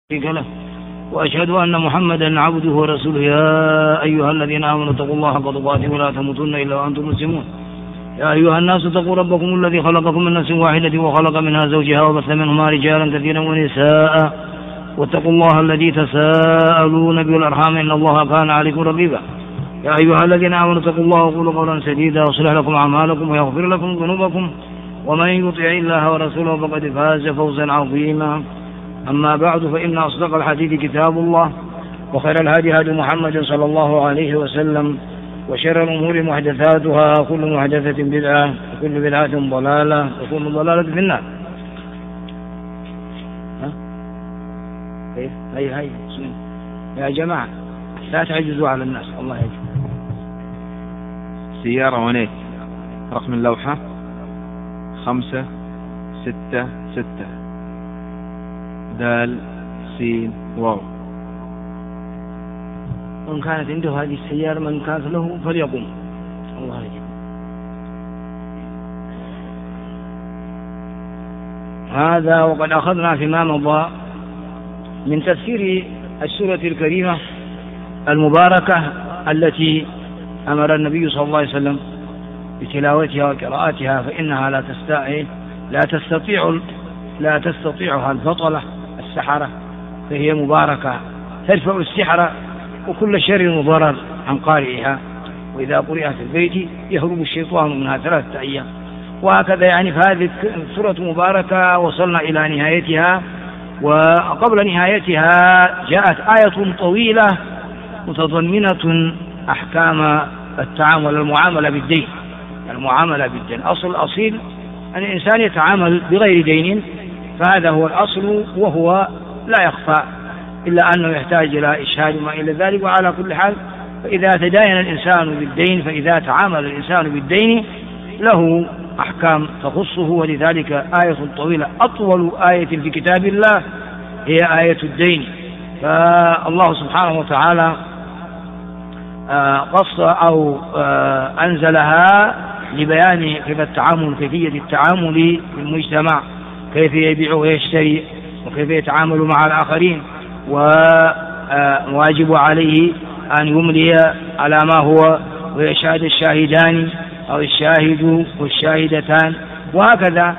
شريك له وأشهد أن محمدا عبده ورسوله. يا أيها الذين آمنوا اتقوا الله حق تقاته ولا تموتن إلا وأنتم مسلمون. يا أيها الناس اتقوا ربكم الذي خلقكم من نفس واحدة وخلق منها زوجها وبث منهما رجالا كثيرا ونساء واتقوا الله الذي تساءلون به والأرحام إن الله كان عليكم رقيبا. يا أيها الذين آمنوا اتقوا الله وقولوا قولا سديدا يصلح لكم أعمالكم ويغفر لكم ذنوبكم ومن يطع الله ورسوله فقد فاز فوزا عظيما. أما بعد فإن أصدق الحديث كتاب الله وخير الهدي هدي محمد صلى الله عليه وسلم وشر الأمور محدثاتها وكل محدثة بدعة وكل بدعة ضلالة وكل ضلالة في النار. هاي يا جماعة لا تعجزوا على الناس الله يجزاكم. سيارة ونيت رقم اللوحة 566 دال سين واو. من كانت عنده هذه السيارة من كانت له فليقم الله يجزاكم. هذا وقد أخذنا فيما مضى من تفسير السورة الكريمة المباركة التي أمر النبي صلى الله عليه وسلم بتلاوتها وقراءتها فإنها لا تستطيعها البطلة السحرة فهي مباركة تدفع السحر وكل شر وضرر عن قارئها. وإذا قرئت في البيت يهرب الشيطان منها 3 أيام. وهكذا يعني فهذه سورة مباركة وصلنا إلى نهايتها. وقبل نهايتها جاءت آية طويلة متضمنة أحكام التعامل المعاملة بالدين. أصيل أن الإنسان يتعامل بغير دين فهذا هو الأصل وهو لا يخفى إلا أنه يحتاج إلى إشهاد وما إلى ذلك. وعلى كل حال فإذا تداين الإنسان بالدين فإذا تعامل الإنسان بالدين له أحكام تخصه. ولذلك آية طويلة أطول آية في كتاب الله هي آية الدين. فالله سبحانه وتعالى قص أو أنزلها لبيان كيفية التعامل في المجتمع، كيف يبيع ويشتري وكيف يتعامل مع الآخرين. وواجب عليه أن يملي على ما هو ويشهد الشاهدان أو الشاهد والشاهدتان وهكذا.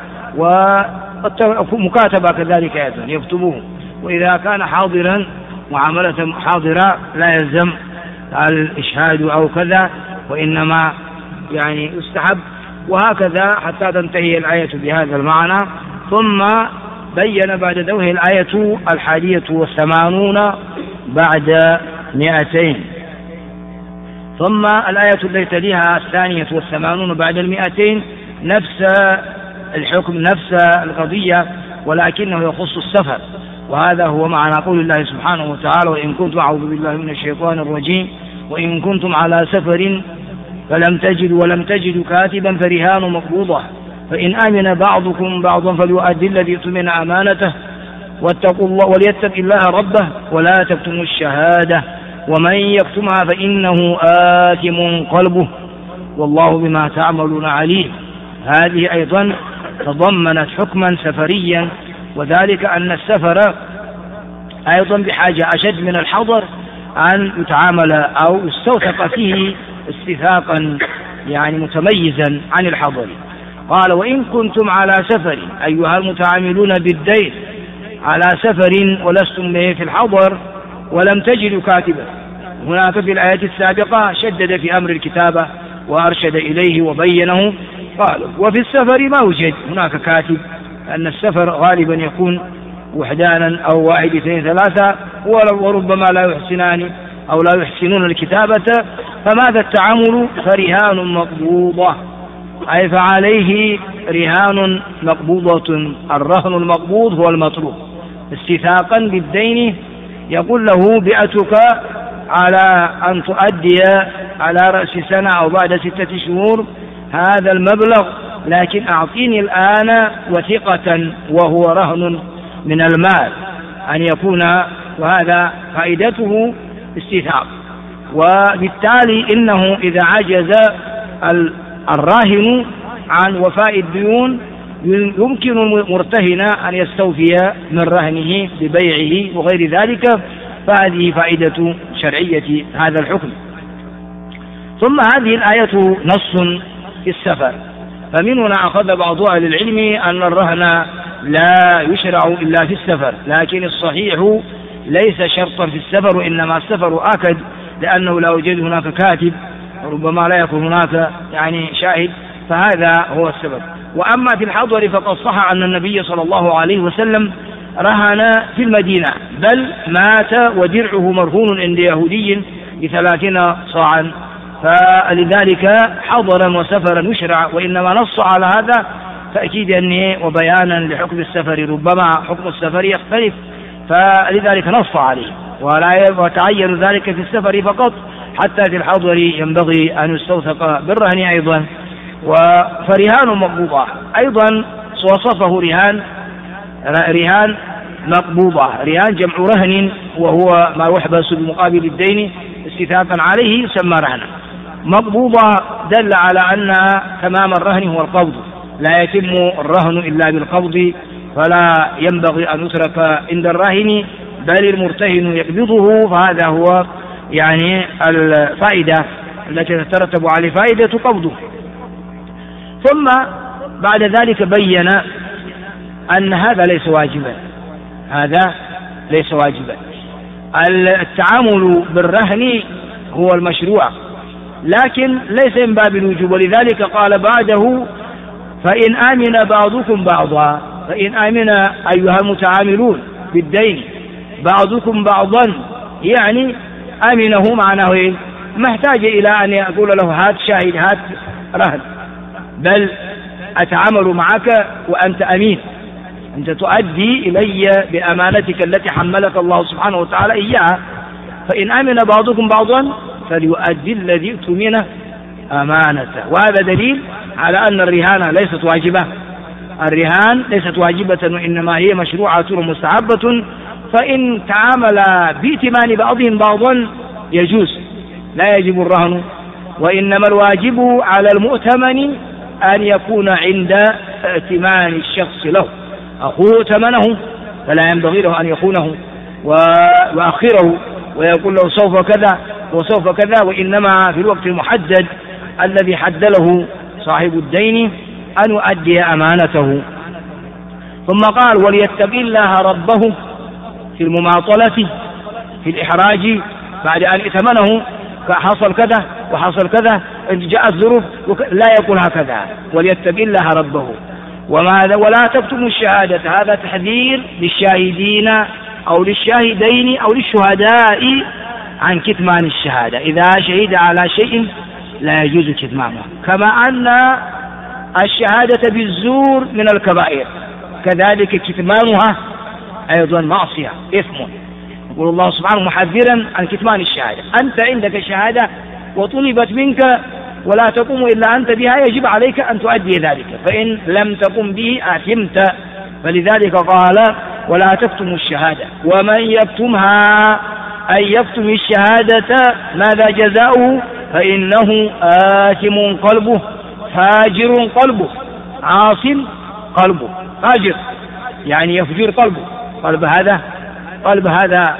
ومكاتبة كذلك أيضا يكتبوه. وإذا كان حاضرا معاملة حاضرة لا يلزم الإشهاد أو كذا وإنما يعني يستحب. وهكذا حتى تنتهي الآية بهذا المعنى. ثم بين بعد ذوه الآية 81 بعد 200. ثم الآية التي تليها 82 بعد 200 نفس الحكم نفس القضية ولكنه يخص السفر. وهذا هو معنى قول الله سبحانه وتعالى وإن كنتم أعوذ بالله من الشيطان الرجيم وإن كنتم على سفر ولم تجدوا كاتبا فرهان مقبوضة فإن آمن بعضكم بعضا فليؤدي الذي اؤتمن أمانته واتقوا الله وليتق الله ربه ولا تكتموا الشهادة ومن يكتمها فإنه آثم قلبه والله بما تعملون عليم. هذه أيضا تضمنت حكما سفريا وذلك أن السفر أيضا بحاجة أشد من الحضر أن يتعامل أو يستوثق فيه استثاقا يعني متميزا عن الحضر. قال وإن كنتم على سفر أيها المتعاملون بالدين على سفر ولستم في الحضر ولم تجدوا كاتبا. هناك في الآية السابقة شدد في أمر الكتابة وأرشد إليه وبينه. قال وفي السفر ما وجد هناك كاتب أن السفر غالبا يكون وحدانا أو واحد 2 3 وربما لا يحسنان أو لا يحسنون الكتابة. فماذا التعامل؟ فرهان مقبوضة أي فعليه رهان مقبوضة. الرهن المقبوض هو المطلوب استثاقا بالدين. يقول له بيعتك على أن تؤدي على رأس سنة أو بعد 6 شهور هذا المبلغ لكن أعطيني الآن وثيقة وهو رهن من المال أن يكون. وهذا فائدته استثاق. وبالتالي إنه إذا عجز الراهن عن وفاء الديون يمكن المرتهن أن يستوفي من رهنه ببيعه وغير ذلك، فهذه فائدة شرعية هذا الحكم. ثم هذه الآية نص في السفر، فمن هنا أخذ بعض أهل العلم أن الرهن لا يشرع إلا في السفر، لكن الصحيح ليس شرطا في السفر، وإنما السفر آكد، لأنه لا يوجد هناك كاتب وربما لا يكون هناك شاهد، فهذا هو السبب. وأما في الحضر فقد صح أن النبي صلى الله عليه وسلم رهن في المدينة، بل مات ودرعه مرهون عند يهودي ب30 صاعا، فلذلك حضرا وسفرا يشرع، وإنما نص على هذا تأكيدا وبيانا لحكم السفر، ربما حكم السفر يختلف، فلذلك نص عليه، ولا يتعين ذلك في السفر فقط، حتى في الحضر ينبغي أن يستوثق بالرهن أيضا. فرهان مقبوضة أيضا وصفه رهان مقبوضة، رهان جمع رهن، وهو ما يحبس بمقابل الدين استثابا عليه يسمى رهنا. مقبوضة دل على أن تمام الرهن هو القبض، لا يتم الرهن إلا بالقبض، فلا ينبغي أن يترك عند الراهن، بل المرتهن يقبضه، فهذا هو الفائدة التي تترتب عليه فائدة قبضه. ثم بعد ذلك بين أن هذا ليس واجبا، هذا ليس واجبا، التعامل بالرهن هو المشروع، لكن ليس من باب الوجوب، ولذلك قال بعده فإن آمن بعضكم بعضا، فإن آمن أيها المتعاملون بالدين بعضكم بعضا، آمنه معناه ما احتاج إلى أن يقول له هات شاهد هات رهن، بل أتعامل معك وأنت أمين، أنت تؤدي إلي بأمانتك التي حملك الله سبحانه وتعالى إياها، فإن آمن بعضكم بعضا فليؤدي الذي اؤتمنه أمانته. وهذا دليل على أن الرهان ليست واجبة، الرهان ليست واجبة، وإنما هي مشروعة ومستحبة، فإن تعامل بائتمان بعضهم بعضا يجوز، لا يجب الرهن، وإنما الواجب على المؤتمن أن يكون عند ائتمان الشخص له، أخوه ائتمنه فلا ينبغي له أن يخونه ويؤخره ويقول له سوف كذا وسوف كذا، وإنما في الوقت المحدد الذي حد له صاحب الدين أن يؤدي أمانته. ثم قال وليتق الله ربه في المماطلة في الإحراج، بعد أن ائتمنه حصل كذا وحصل كذا جاءت ظروف، لا يقول هكذا، وليتق الله ربه. ولا تكتموا الشهادة، هذا تحذير للشاهدين أو للشاهدين أو للشهداء عن كتمان الشهادة، إذا شهد على شيء لا يجوز كتمانه، كما أن الشهادة بالزور من الكبائر، كذلك كتمانها أيضا معصية إثم. يقول الله سبحانه محذرا عن كتمان الشهادة، أنت عندك شهادة وطلبت منك ولا تقوم إلا أنت بها، يجب عليك أن تؤدي ذلك، فإن لم تقم به آثمت. فلذلك قال ولا تكتموا الشهادة، ومن يكتمها أي يكتم الشهادة ماذا جزاؤه؟ فإنه آثم قلبه فاجر قلبه، عاصم قلبه، فاجر يفجر قلبه، قلب هذا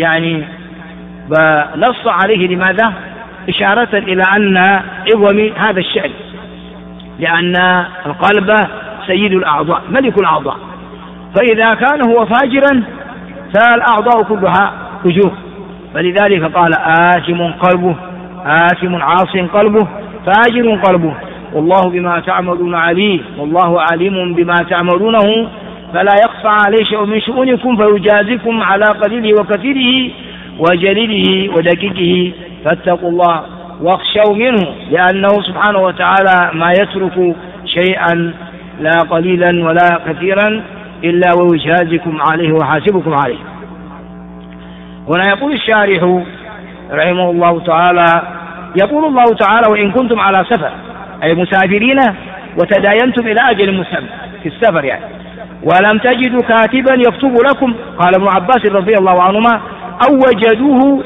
نص عليه لماذا؟ إشارة إلى أن عظم هذا الشأن، لأن القلب سيد الأعضاء ملك الأعضاء، فإذا كان هو فاجرا فالأعضاء كلها فجور، فلذلك قال آثم قلبه، آثم عاص قلبه فاجر قلبه، والله بما تعملون عليم، والله عليم بما تعملونه، فلا يخفى عليه شيء من شؤونكم فيجازيكم على قليله وكثيره وجليله ودقيقه، فاتقوا الله واخشوا منه، لأنه سبحانه وتعالى ما يترك شيئا لا قليلا ولا كثيرا إلا ويجازيكم عليه وحاسبكم عليه. هنا يقول الشارح رحمه الله تعالى، يقول الله تعالى وإن كنتم على سفر أي مسافرين وتداينتم إلى أجل مسمى في السفر ولم تجدوا كاتبا يكتب لكم، قال ابن عباس رضي الله عنهما أو وجدوه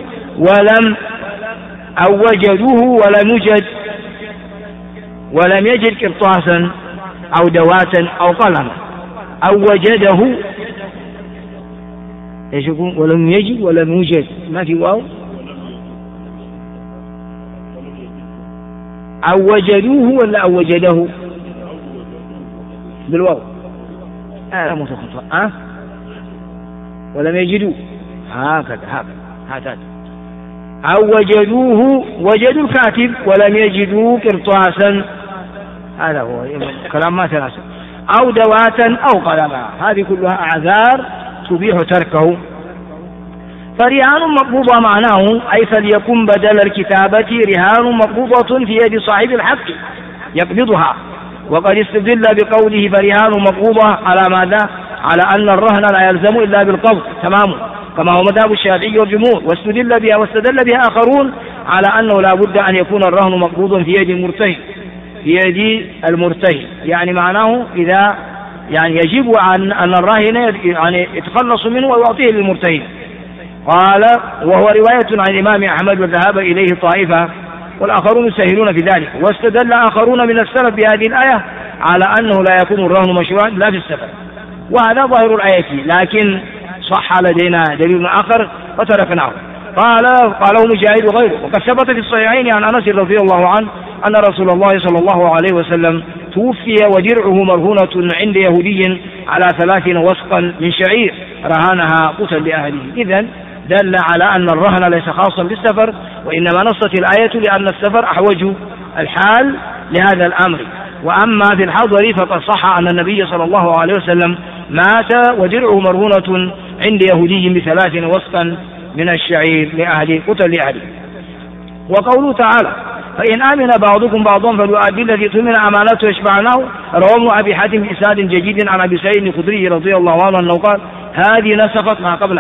ولم يجد قرطاسا أو دواة أو قلما أو وجده ايش يكون؟ ولم يجد ولم يوجد، ما في واو. أو وجدوه ولا أو وجده بالواو؟ لا مو خطأ. ولم يجدوه هكذا. أو وجدوه، وجدوا الكاتب ولم يجدوا قرطاسا، هذا هو كلام ما تناسب. أو دواة أو قلما، هذه كلها أعذار تبيح تركه. فرهان مقبوضة معناه أي فليكن بدل الكتابة رهان مقبوضة في يد صاحب الحق يقبضها. وقد استدل بقوله فرهان مقبوضة على ماذا؟ على أن الرهن لا يلزم إلا بالقبض تمام، كما هو مذهب الشافعي والجمهور. واستدل بها آخرون على أنه لا بد أن يكون الرهن مقبوضا في يد المرتهن، في يد المرتهن، يعني معناه إذا يعني يجب أن الراهن يعني يتخلص منه ويعطيه للمرتهن. قال وهو رواية عن الإمام أحمد وذهب إليه طائفة والآخرون يسهلون في ذلك. واستدل آخرون من السلف بهذه الآية على أنه لا يكون الرهن مشروعا لا في السفر، وهذا ظاهر الآية، لكن صح لدينا دليل آخر فتركناه. قاله مجاهد وغيره. وقد ثبت في الصحيحين عن أنس رضي الله عنه أن رسول الله صلى الله عليه وسلم توفي ودرعه مرهونة عند يهودي على 30 وسقا من شعير رهانها قوتا لأهله. إذن دل على أن الرهن ليس خاصا بالسفر، وإنما نصت الآية لأن السفر أحوج الحال لهذا الأمر. وأما في الحضر فقد صح أن النبي صلى الله عليه وسلم مات ودرعه مرهونة عند يهودي ب30 وسقا من الشعير لأهله قوتا لأهله. وقوله تعالى فإن آمن بعضكم بعضا فليؤدي الذي اؤتمن أمانته يشفعناه، رواه أبي حاتم بإسناد جيد عن أبي سعيد الخدري رضي الله عنه أنه قال هذه نسخت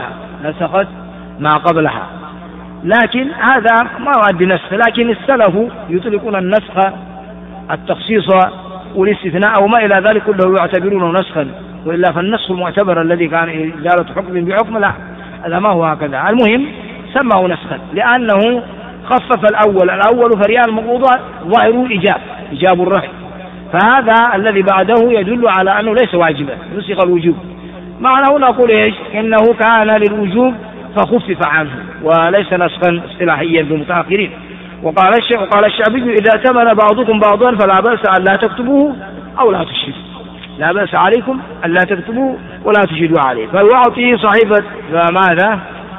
ما قبلها، لكن هذا ما يؤدي نسخ. لكن السلف يطلقون النسخ التخصيص والاستثناء وما إلى ذلك كله يعتبرونه نسخا، وإلا فالنسخ المعتبر الذي كان إزالة حكم بحكم لا، هذا ما هو هكذا. المهم سماه نسخا لأنه خفف الأول فريان المقبوضة ظاهره إيجاب الرهن، فهذا الذي بعده يدل على أنه ليس واجبا، نسخ الوجوب. معناه نقول إيش؟ إنه كان للوجوب فخفف عنه وليس نسخا اصطلاحيا بالمتأخرين. وقال الشعبي إذا ائتمن بعضكم بعضا فلا بأس أن لا تكتبوه أو لا تشهدوا، لا بأس عليكم أن لا تكتبوه ولا تشهدوا عليه، فيعطي صحيفة ماذا؟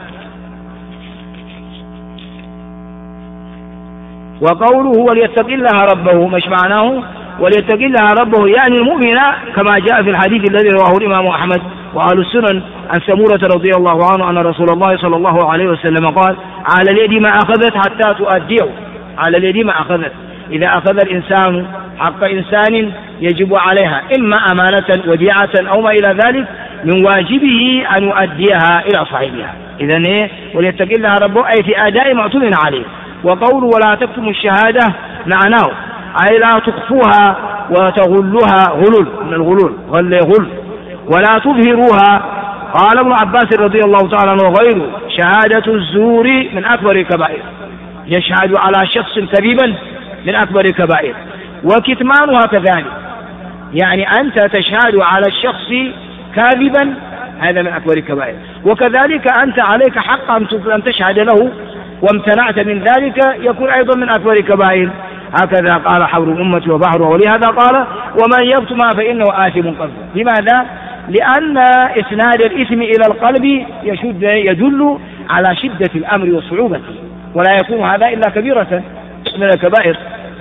وقوله وليتق الله ربه، مش معناه وليتق الله ربه يعني المؤمن، كما جاء في الحديث الذي رواه الإمام أحمد وأهل السنن عن سمورة رضي الله عنه أن رسول الله صلى الله عليه وسلم قال على اليد ما أخذت حتى تؤديه، على اليد ما أخذت. إذا أخذ الإنسان حق إنسان يجب عليها إما أمانة وديعة أو ما إلى ذلك، من واجبه أن يؤديها إلى صاحبها. إذن إيه؟ وليتق الله ربه أي في أداء ما اؤتمن عليه. وقوله ولا تكتموا الشهادة معناه أي لا تخفوها وتغلها، غلول من الغلول، غل ولا تظهروها. قال ابن عباس رضي الله تعالى عنه وغيره شهادة الزور من أكبر الكبائر، يشهد على شخص كذبا من أكبر الكبائر، وكتمانها كذلك، يعني أنت تشهد على الشخص كاذبا هذا من أكبر الكبائر، وكذلك أنت عليك حق أن تشهد له وامتنعت من ذلك يكون أيضا من أكبر الكبائر. هكذا قال حبر الأمة وبحرها. ولهذا قال ومن يكتمها فإنه آثم قلبه. لماذا؟ لأن إسناد الإثم إلى القلب يدل على شدة الأمر وصعوبته، ولا يكون هذا إلا كبيرة من الكبائر.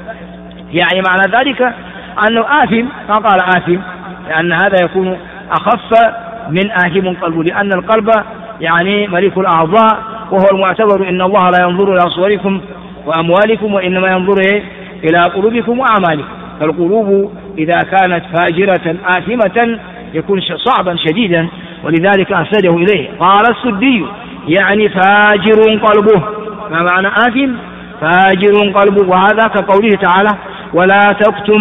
يعني معنى ذلك أنه آثم، ما قال آثم لأن هذا يكون أخف من آثم قلبه، لأن القلب يعني ملك الأعضاء، وهو المعتبر إن الله لا ينظر إلى صوركم وأموالكم وإنما ينظر إلى قلوبكم وأعمالكم. فالقلوب إذا كانت فاجرة آثمة يكون صعبا شديدا، ولذلك أسنده إليه. قال السدي يعني فاجر قلبه، ما معنى آثم؟ فاجر قلبه. وهذا كقوله تعالى ولا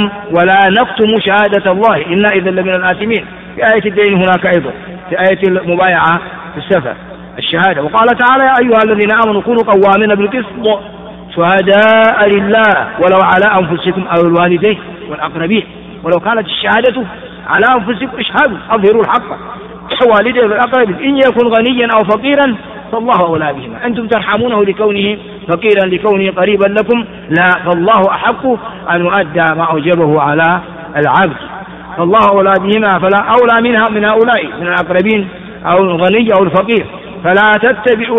نكتم شهادة الله إنا إذا لمن الآثمين، في آية الدين هناك أيضا، في آية المبايعة في السفر الشهادة. وقال تعالى يا أيها الذين آمنوا كونوا قوامين بالقسط شهداء لله ولو على أنفسكم أو الوالدين والأقربين. ولو كانت الشهادة على أنفسكم اشهدوا أظهروا الحق والده والأقرب إن يكن غنيا أو فقيرا فالله أولى بهما. أنتم ترحمونه لكونه فقيرا لكونه قريبا لكم، لا، فالله أحق أن يؤدى ما أوجبه على العبد، فالله أولى بهما، فلا أولى منها من هؤلاء من الأقربين أو الغني أو الفقير. فلا تتبعوا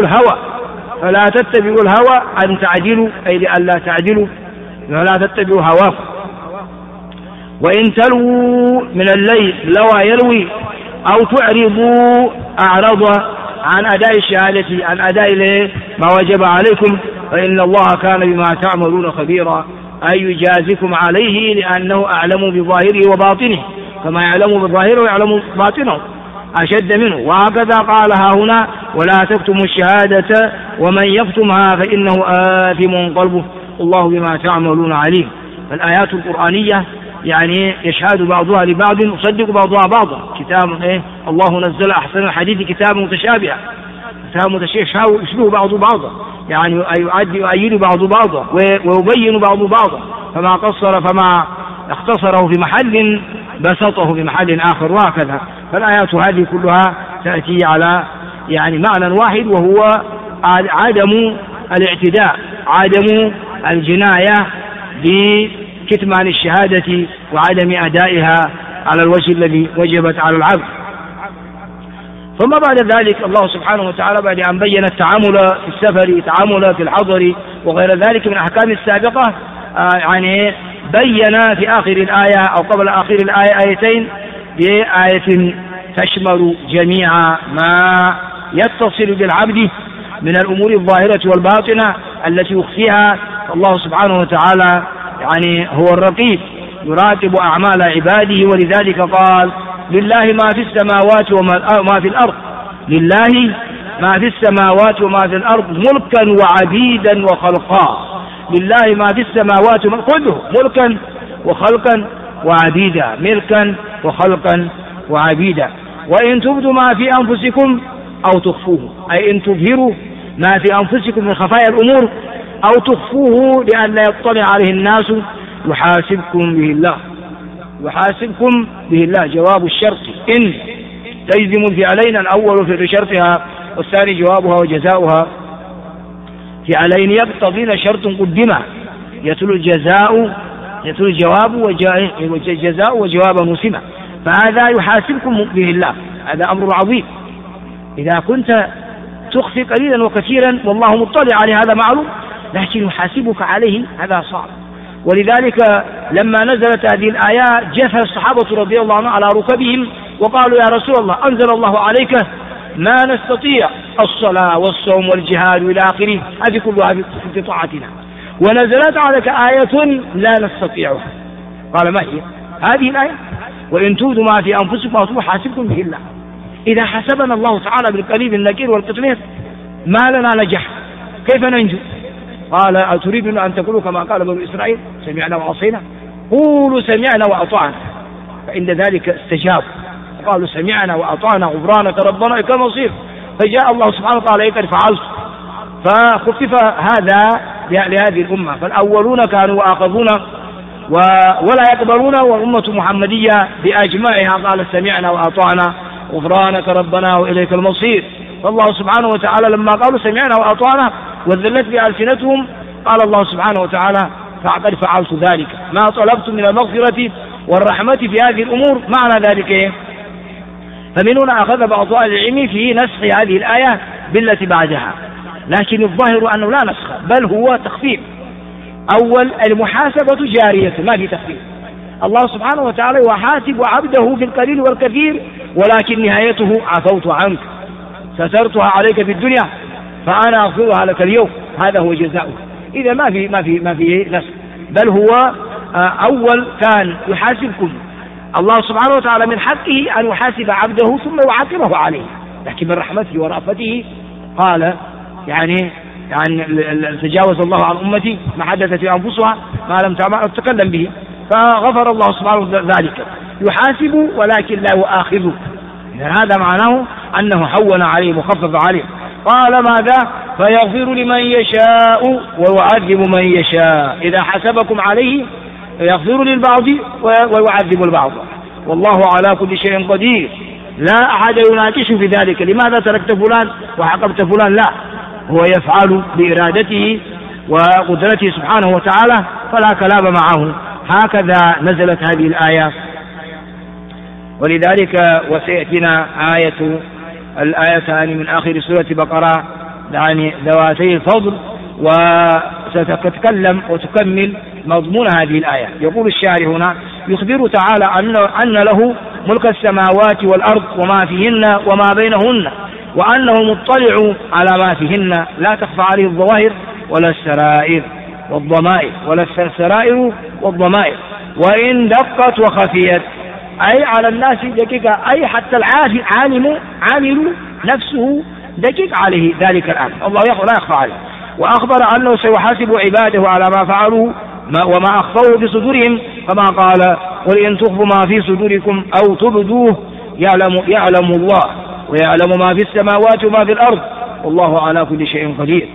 الهوى أن تعدلوا، أي لألا تعدلوا، ولا تتبعوا هواكم. وإن تلووا من الليل لوى يلوي أو تعرضوا أعرض عن أداء الشهادة، عن أداء ما وجب عليكم، فإن الله كان بما تعملون خبيرا، أي يجازكم عليه لأنه أعلم بظاهره وباطنه، كما يعلم بظاهره ويعلم باطنه أشد منه. وهكذا قالها هنا ولا تكتموا الشهادة ومن يكتمها فإنه آثم قلبه الله بما تعملون عليم. فالآيات القرآنية يعني يشهد بعضها لبعض، يصدق بعضها بعضا. كتاب الله نزل أحسن الحديث كتاب متشابه، يشبه بعض بعضا، يعني يؤيد بعض بعضا ويبين بعض بعضا، فما قصر فما اختصره في محل بسطه في محل آخر، وهكذا. فالآيات هذه كلها تأتي على يعني معنى واحد، وهو عدم الاعتداء، عدم الجناية بكتمان الشهادة وعدم أدائها على الوجه الذي وجبت على العبد. ثم بعد ذلك الله سبحانه وتعالى بعد أن بين التعامل في السفر، التعامل في الحضر وغير ذلك من الأحكام السابقة، يعني بين في آخر الآية أو قبل آخر الآية آيتين بآية تشمل جميع ما يتصل بالعبد من الأمور الظاهرة والباطنة التي يخفيها. الله سبحانه وتعالى يعني هو الرقيب يراقب أعمال عباده، ولذلك قال لله ما في السماوات وما في الأرض، لله ما في السماوات وما في الأرض ملكا وعبيدا وخلقا، لله ما في السماوات كله ملكا وخلقا وعبيدا، ملكا وخلقا وعبيدا. وإن تبدوا ما في أنفسكم أو تخفوه، أي إن تظهروا ما في أنفسكم من خفايا الأمور أو تخفوه لأن لا يطلع عليه الناس يحاسبكم به الله، يحاسبكم به الله. جواب الشرط إن تجزم الفعلين، الأول في شرطها والثاني جوابها وجزاؤها. فعلين يقتضين شرط قدمه يتلو الجزاء يتلو الجواب والجزاء وجوابا مسمى، فهذا يحاسبكم به الله، هذا أمر عظيم. إذا كنت تخفي قليلا وكثيرا والله مطلع عليه هذا معلوم، لكن يحاسبك عليه هذا صعب. ولذلك لما نزلت هذه الآيات جثى الصحابة رضي الله عنهم على ركبهم وقالوا يا رسول الله أنزل الله عليك ما نستطيع الصلاة والصوم والجهاد إلى آخره، هذه كلها في طاعتنا، ونزلت عليك آية لا نستطيعها. قال ما هي هذه الآية؟ وإن تبدوا ما في أنفسكم حاسبكم به الله. إذا حسبنا الله تعالى بالقليل النكير والقطمير ما لنا نجح، كيف ننجو؟ قال أتريدون أن تقولوا كما قال بنو إسرائيل سمعنا وعصينا؟ قولوا سمعنا وأطعنا، فإن ذلك استجابوا قالوا سمعنا وأطعنا غفرانك ربنا إليك المصير. فجاء الله سبحانه وتعالى قد فعلت، فخفف هذا لهذه الأمة. فالأولون كانوا آخذون ولا يقبلون، والأمة محمدية بأجمعها قال سمعنا وأطعنا غفرانك ربنا وإليك المصير. فالله سبحانه وتعالى لما قالوا سمعنا وأطعنا وذلت بألسنتهم قال الله سبحانه وتعالى فقد فعلت ذلك ما طلبت من المغفرة والرحمة في هذه الأمور. معنى ذلك إيه؟ فمن هنا أخذ بعض أهل العلم في نسخ هذه الآية بالتي بعدها، لكن الظاهر أنه لا نسخ بل هو تخفيف. أول المحاسبة جارية ما في تخفيف، الله سبحانه وتعالى يحاسب عبده في القليل والكثير، ولكن نهايته عفوت عنك سترتها عليك في الدنيا فأنا أغفرها لك اليوم، هذا هو جزاؤه. إذا ما في نسخ، بل هو أول كان يحاسبكم الله سبحانه وتعالى من حقه أن يحاسب عبده ثم يعاقبه عليه، لكن من رحمته ورأفته قال يعني تجاوز الله عن أمتي ما حدثت في أنفسها ما لم تعمل أو تتكلم به، فغفر الله سبحانه ذلك. يحاسب ولكن لا يؤاخذ، هذا معناه أنه هون عليه مخفف عليه. قال ماذا؟ فيغفر لمن يشاء ويعذب من يشاء. إذا حسبكم عليه يغفر للبعض ويعذب البعض، والله على كل شيء قدير، لا أحد يناقش في ذلك، لماذا تركت فلان وعاقبت فلان؟ لا، هو يفعل بإرادته وقدرته سبحانه وتعالى، فلا كلام معه. هكذا نزلت هذه الآية. ولذلك وسيأتينا الآيتان من آخر سورة بقرة يعني ذواتي الفضل، وستتكلم وتكمل مضمون هذه الآية. يقول الشاعر هنا: يخبر تعالى أن له ملك السماوات والأرض وما فيهن وما بينهن، وأنه مطلع على ما فيهن، لا تخفى عليه الظواهر ولا السرائر والضمائر، ولا السرائر والضمائر، وإن دقت وخفيت، أي على الناس دقيقة، أي حتى عامل نفسه دقيق عليه ذلك الآن، الله لا يخفى عليه. وأخبر أنه سيحاسب عباده على ما فعلوا وما أخفوه في صدورهم، كما قال: قل إن تخفوا ما في صدوركم أو تبدوه يعلم الله، ويعلم ما في السماوات وما في الأرض، والله على كل شيء قدير.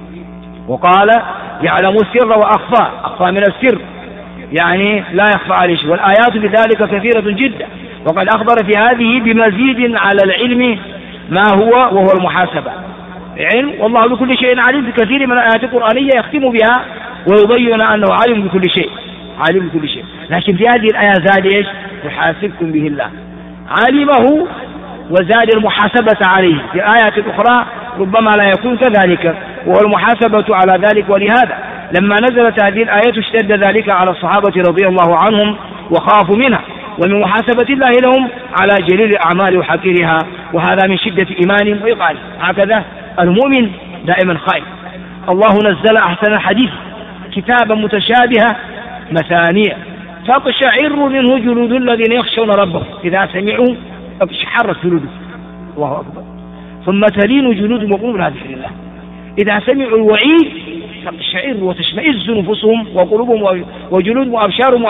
وقال: يعلم السر وأخفى، أخفى من السر يعني لا يخفى عليه شيء، والآيات بذلك كثيرة جدا. وقد أخبر في هذه بمزيد على العلم ما وهو المحاسبة، علم، والله بكل شيء عليم. في كثير من الآيات القرآنية يختم بها ويبين أنه عالم بكل شيء، عالم بكل شيء. لكن في هذه الآية زاد إيش؟ يحاسبكم به الله، علمه وزاد المحاسبة عليه. في آيات أخرى ربما لا يكون كذلك، والمحاسبة على ذلك. ولهذا لما نزلت هذه الآية اشتد ذلك على الصحابة رضي الله عنهم وخافوا منها، ومن محاسبة الله لهم على جليل الأعمال وحقيرها، وهذا من شدة إيمانهم وإيقانهم. هكذا المؤمن دائما خائف. الله نزل أحسن الحديث كتابا متشابها مثانية تقشعر منه جلود الذين يخشون ربهم إذا سمعوا اقشعرت جلودهم، الله أكبر، ثم تلين جلودهم وقلوبهم على ذكر الله. إذا سمعوا الوعيد تقشعر وتشمئز نفوسهم وقلوبهم وجلودهم وأبشارهم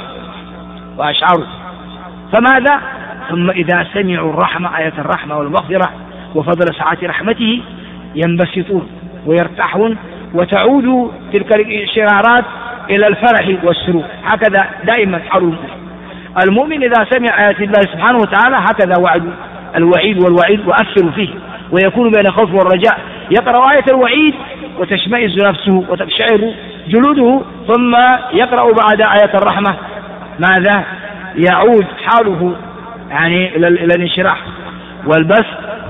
وأشعارهم. فماذا؟ ثم إذا سمعوا الرحمة، آية الرحمة والمغفرة وفضل سعة رحمته، ينبسطون ويرتاحون، وتعود تلك الشرارات إلى الفرح والسرور. هكذا دائما حال المؤمن إذا سمع آيات الله سبحانه وتعالى هكذا وعد الوعيد والوعيد وأثر فيه، ويكون بين الخوف والرجاء. يقرأ آية الوعيد وتشمئز نفسه وتقشعر جلوده، ثم يقرأ بعد آية الرحمة ماذا؟ يعود حاله يعني إلى الانشراح والبث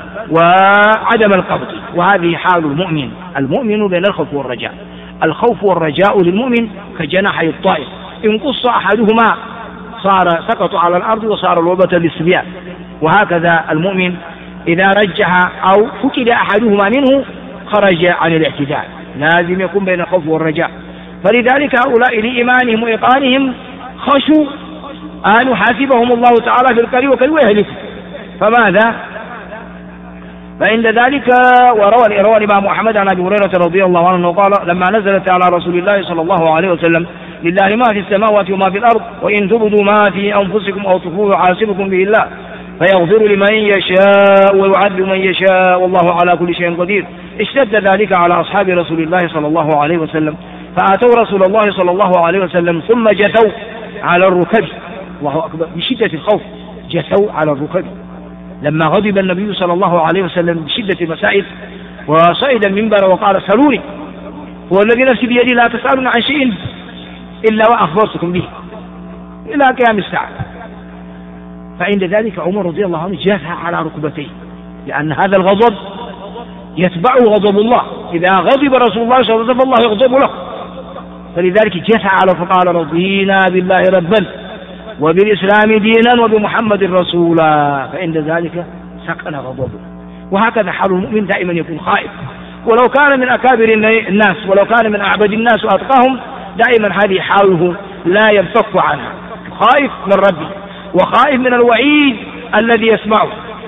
وعدم القبض. وهذه حال المؤمن بين الخوف والرجاء. الخوف والرجاء للمؤمن كجناحي الطائر، إن قص أحدهما سقط على الأرض وصار الوبة للصبيان. وهكذا المؤمن إذا رجح أو فقد أحدهما منه خرج عن الاعتدال، لازم يكون بين الخوف والرجاء. فلذلك هؤلاء لإيمانهم وإيقانهم خشوا أن يحاسبهم الله تعالى في القريب وكي يهلكوا. فماذا؟ فعند ذلك وروى الإمام أحمد عن أبي هريرة رضي الله عنه قال: لما نزلت على رسول الله صلى الله عليه وسلم: لله ما في السماوات وما في الأرض، وإن تبدوا ما في أنفسكم أو تخفوه يحاسبكم به الله، فيغفر لمن يشاء ويعذب من يشاء، والله على كل شيء قدير. اشتد ذلك على أصحاب رسول الله صلى الله عليه وسلم، فأتوا رسول الله صلى الله عليه وسلم ثم جثوا على الركب، الله أكبر، بشدة الخوف جثوا على الركب. لما غضب النبي صلى الله عليه وسلم بشدة المسائل وصعد المنبر وقال: سلوني، هو الذي نفسي بيدي لا تسألون عن شيء إلا وأخبرتكم به إلى قيام الساعة. فعند ذلك عمر رضي الله عنه جاث على ركبتيه، لأن هذا الغضب يتبعه غضب الله. إذا غضب رسول الله صلى الله عليه وسلم الله يغضب له، فلذلك جاث على فقال: رضينا بالله ربا وبالإسلام دينا وبمحمد رسولا. فعند ذلك سكن غضبه. وهكذا حال المؤمن دائما يكون خائف، ولو كان من أكابر الناس، ولو كان من أعبد الناس وأتقاهم، دائما هذه حاله لا ينفك عنها، خائف من ربه وخائف من الوعيد الذي يسمعه.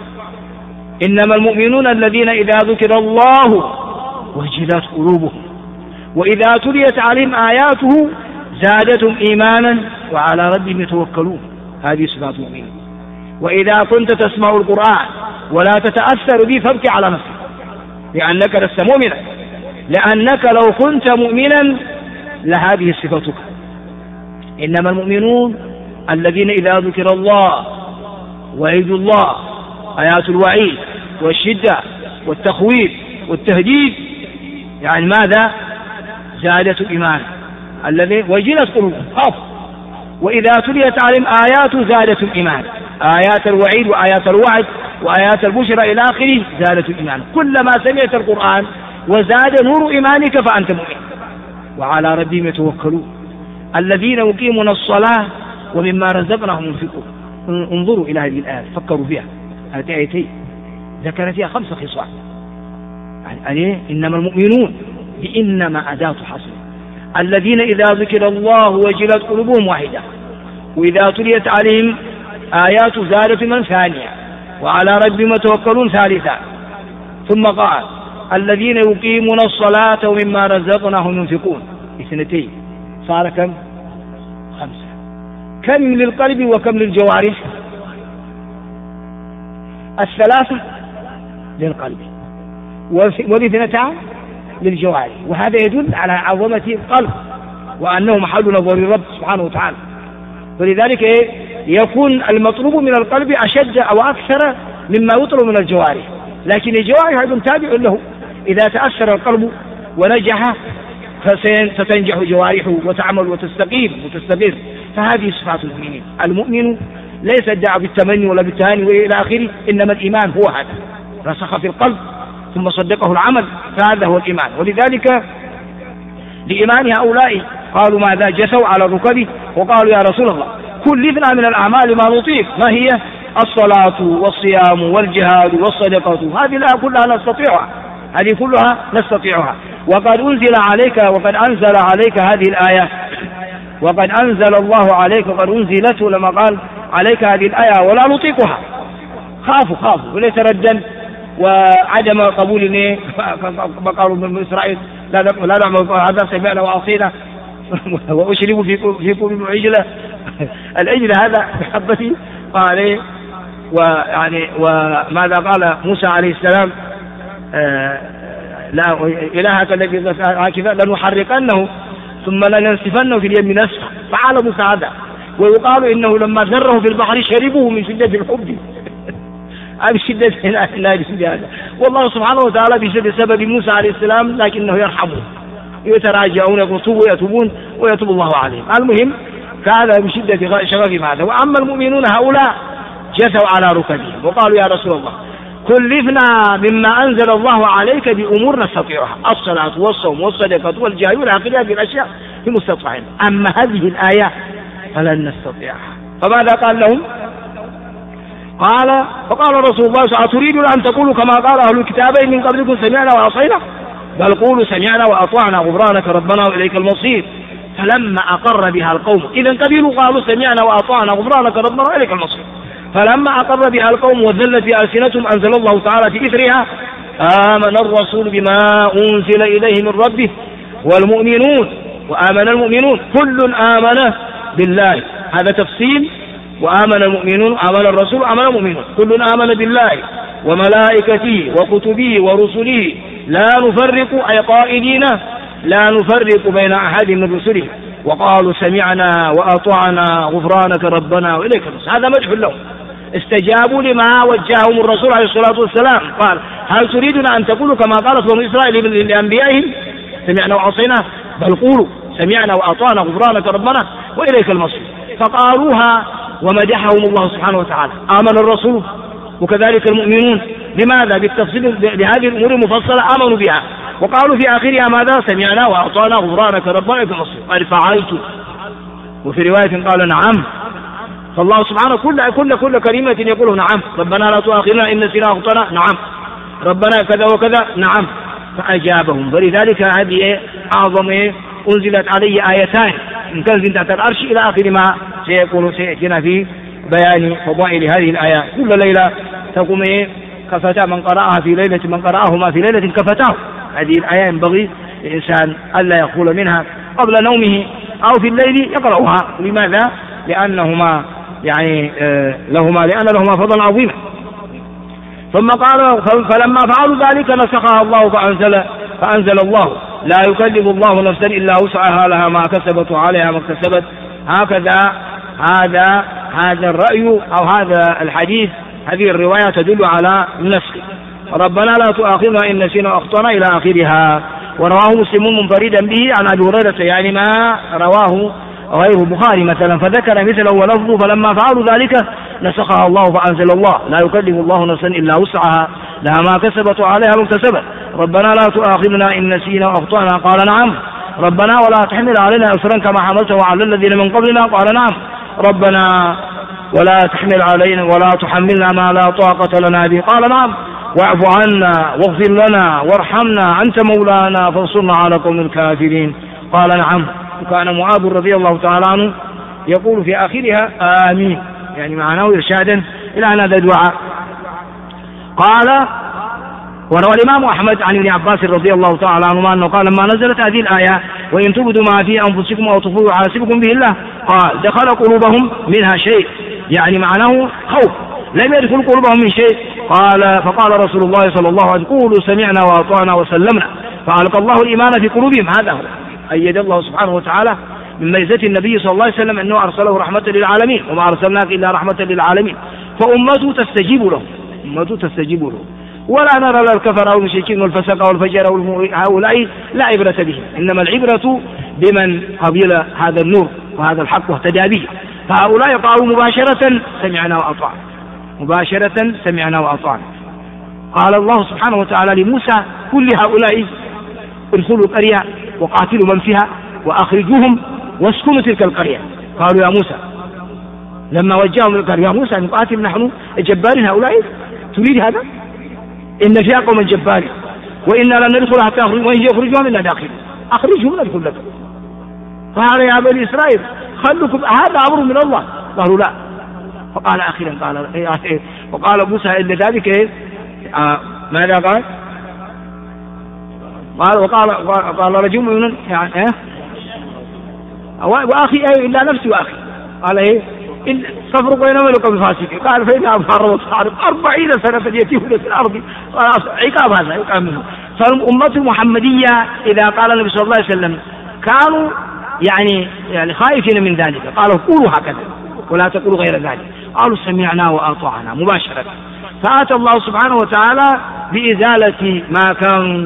إنما المؤمنون الذين إذا ذكر الله وجلت قلوبهم وإذا تليت عليهم آياته زادتهم إيمانا وعلى ربهم يتوكلون. هذه صفات المؤمنين. وإذا كنت تسمع القرآن ولا تتأثر به فابكي على نفسك، لأنك لست مؤمنا، لأنك لو كنت مؤمنا لهذه صفتك. إنما المؤمنون الذين إذا ذكر الله وعيد الله آيات الوعيد والشدة والتخويف والتهديد يعني ماذا؟ زادت الإيمان الذي وجلت قلوبهم خاف، وإذا تليت عليهم آيات زادت الإيمان، آيات الوعيد وآيات الوعد وآيات البشرى إلى آخره زادت الإيمان. كلما سمعت القرآن وزاد نور إيمانك فأنت مؤمن. وعلى ربهم يتوكلون الذين يقيمون الصلاة ومما رزقناهم ينفقون. انظروا إلى هذه الآيات، فكروا فيها، هذه آيتين ذكر فيها 5 خصال. يعني إنما المؤمنون بإنما أداة حصر، الذين إذا ذكر الله وجلت قلوبهم واحدة، وإذا تليت عليهم آيات زادت من ثانية، وعلى ربهم يتوكلون ثالثا. ثم قال الذين يقيمون الصلاة ومما رزقناهم ينفقون 2، صار كم؟ 5. كم للقلب وكم للجوارح؟ 3 للقلب و2 للجوارح. وهذا يدل على عظمة القلب وأنه محل نظر الرب سبحانه وتعالى. ولذلك يكون المطلوب من القلب أشد أو أكثر مما يطلب من الجوارح، لكن الجوارح أيضا تابع له. إذا تأثر القلب ونجح ستنجح جوارحه وتعمل وتستقيم وتستقر. فهذه صفات المؤمنين. المؤمن ليس ادعى بالتمني ولا بالتهاني وإلى آخره، إنما الإيمان هو هذا، رسخ في القلب ثم صدقه العمل، فهذا هو الإيمان. ولذلك لإيمان هؤلاء قالوا ماذا؟ جثوا على الركب وقالوا يا رسول الله كلفنا من الأعمال ما نطيق. ما هي؟ الصلاة والصيام والجهاد والصدقة. هذه لا كلها نستطيعها، هذه كلها نستطيعها. وقد أنزل عليك وقد أنزل عليك هذه الآية، وقد أنزل الله عليك وقد أنزلت لما قال عليك هذه الآية ولا نطيقها. خافوا وليس ردا وعدم قبول قالوا من إسرائيل لا نعمل هذا، سمعنا وعصينا وأشربوا في قلوبهم عجلة. العجل هذا محبتي قال ويعني وماذا قال موسى عليه السلام؟ لا إلهك الذي هكذا لنحرقنه ثم لننسفنه في اليم نسفا. فعل موسى هذا. ويقال إنه لما ذره في البحر شربوه من شدة الحب بشدة هذا. والله سبحانه وتعالى بسبب موسى عليه السلام لكنه يرحمه، يتراجعون ويتوبون ويتوب الله عليهم. المهم فهذا بشدة شغفهم هذا. وأما المؤمنون هؤلاء جثوا على ركبهم وقالوا يا رسول الله كلفنا مما أنزل الله عليك بأمور نستطيعها، الصلاة والصوم والصدقة والجهاد والعقل، هذه الأشياء في مستطيعين. أما هذه الآية فلن نستطيعها. فماذا قال لهم؟ فقال رسول الله صلى الله عليه وسلم تريدون أن تقولوا كما قال أهل الكتابين من قبلكم سمعنا وعصينا؟ بل قولوا سمعنا وأطعنا غفرانك ربنا وإليك المصير. فلما أقر بها القوم، إذا قبلوا قالوا سمعنا وأطعنا غفرانك ربنا وإليك المصير. فلما أقر بها القوم وذلت بألسنتهم أنزل الله تعالى في إثرها آمن الرسول بما أنزل إليه من ربه والمؤمنون. وآمن المؤمنون كل آمن بالله، هذا تفصيل. وآمن المؤمنون آمن الرسول آمن المؤمنون كل آمن بالله وملائكته وكتبه ورسله لا نفرق، أي قائلين لا نفرق بين أحد من رسله، وقالوا سمعنا وأطعنا غفرانك ربنا وإليك المصير. هذا مدح لهم، استجابوا لما وجههم الرسول عليه الصلاة والسلام. قال هل تريدون أن تقولوا كما قالت بنو إسرائيل لأنبيائهم سمعنا وعصينا؟ بل قولوا سمعنا وأطعنا غفرانك ربنا وإليك المصير. فقالوها ومدحهم الله سبحانه وتعالى. آمن الرسول وكذلك المؤمنون. لماذا؟ بالتفصيل بهذه الأمور المفصلة آمنوا بها. وقالوا في آخرها ماذا؟ سمعنا وأطعنا غفرانك ربنا وإليك المصير. قال فعلت. وفي رواية قال نعم. فالله سبحانه كل كلمة يقوله نعم. ربنا لا تؤاخذنا إن نسينا أو أخطأنا، نعم. ربنا كذا وكذا، نعم. فأجابهم. فلذلك هذه أعظم أنزلت علي آيتان من كنز تحت العرش إلى آخر ما سيأتينا في بيان فضائل هذه الآيات. كل ليلة تقوم كفتا من قرأها في ليلة، من قرأهما في ليلة كفتاه. هذه الآية ينبغي الإنسان ألا يقول منها قبل نومه أو في الليل يقرأها. لماذا؟ لأنهما لهما فضل عظيم. ثم قال فلما فعلوا ذلك نسخها الله فأنزل الله لا يكلف الله نفسا إلا وسعها لها ما كسبت وعليها ما اكتسبت هذا الرأي أو هذا الحديث، هذه الرواية تدل على النسخ. ربنا لا تؤاخذنا إن نسينا وأخطأنا إلى آخرها. ورواه مسلم منفردا به عن أبي هريرة، يعني ما رواه غير البخاري مثلا، فذكر مثله ولفظه، فلما فعلوا ذلك نسخها الله فأنزل الله لا يكلف الله نفسا إلا وسعها لها ما كسبت وعليها ما اكتسبت. ربنا لا تؤاخذنا إن نسينا وأخطأنا قال نعم. ربنا ولا تحمل علينا إصرا كما حملته على الذين من قبلنا قال نعم. ربنا ولا تحمل علينا ولا تحملنا ما لا طاقة لنا به قال نعم. واعف عنا واغفر لنا وارحمنا أنت مولانا فانصرنا على قوم الكافرين قال نعم. وكان معاذ رضي الله تعالى عنه يقول في آخرها آمين، يعني معناه إرشادا إلى أن هذا الدعاء. قال وروى الإمام أحمد عن ابن عباس رضي الله تعالى عنهما أنه قال لما نزلت هذه الآية وإن تبدوا ما في أنفسكم أو تخفوه يحاسبكم به الله، قال دخل قلوبهم منها شيء، يعني معناه خوف، لم يدخل قلوبهم من شيء. فقال رسول الله صلى الله عليه وسلم قولوا سمعنا وأطعنا وسلمنا، فألقى الله الإيمان في قلوبهم. هذا هو أيد الله سبحانه وتعالى من ميزة النبي صلى الله عليه وسلم أنه أرسله رحمة للعالمين، وما أرسلناك إلا رحمة للعالمين، فأمته تستجيب له ولا نرى الكفر أو المشركين والفسق والفجر هؤلاء لا عبرة بهم، إنما العبرة بمن قبل هذا النور وهذا الحق واهتدى به. فهؤلاء قالوا مباشرة سمعنا وأطعنا. قال الله سبحانه وتعالى لموسى كل هؤلاء ادخلوا القرية وقاتلوا من فيها وأخرجوهم واسكنوا تلك القرية. قالوا يا موسى لما وجههم القرية يا موسى نقاتل نحن الجبارين هؤلاء، تريد هذا؟ إن فيها قوم جبارين وإنا لن ندخل حتى يخرجوهم إلا داخل، أخرجهم ندخل لكم. قال يا بني إسرائيل خلكم هذا أمر من الله. قالوا لا. فقال أخيرا وقال موسى إن ذلك ماذا قال؟ قال رجل من يعني وأخي إلا نفسي وأخي. قال صفر بين ملك بفاسق. قال فإن أبهر وصارف 40 سنة يتيهون في الأرض. عقاب هذا عقاب منه. فالأمة المحمدية إذا قال النبي صلى الله عليه وسلم كانوا يعني خائفين من ذلك، قالوا قولوا هكذا ولا تقولوا غير ذلك. قالوا سمعنا وأطعنا مباشرة. فأتى الله سبحانه وتعالى بإزالة ما كانوا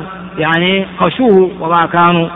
خشوه وما كانوا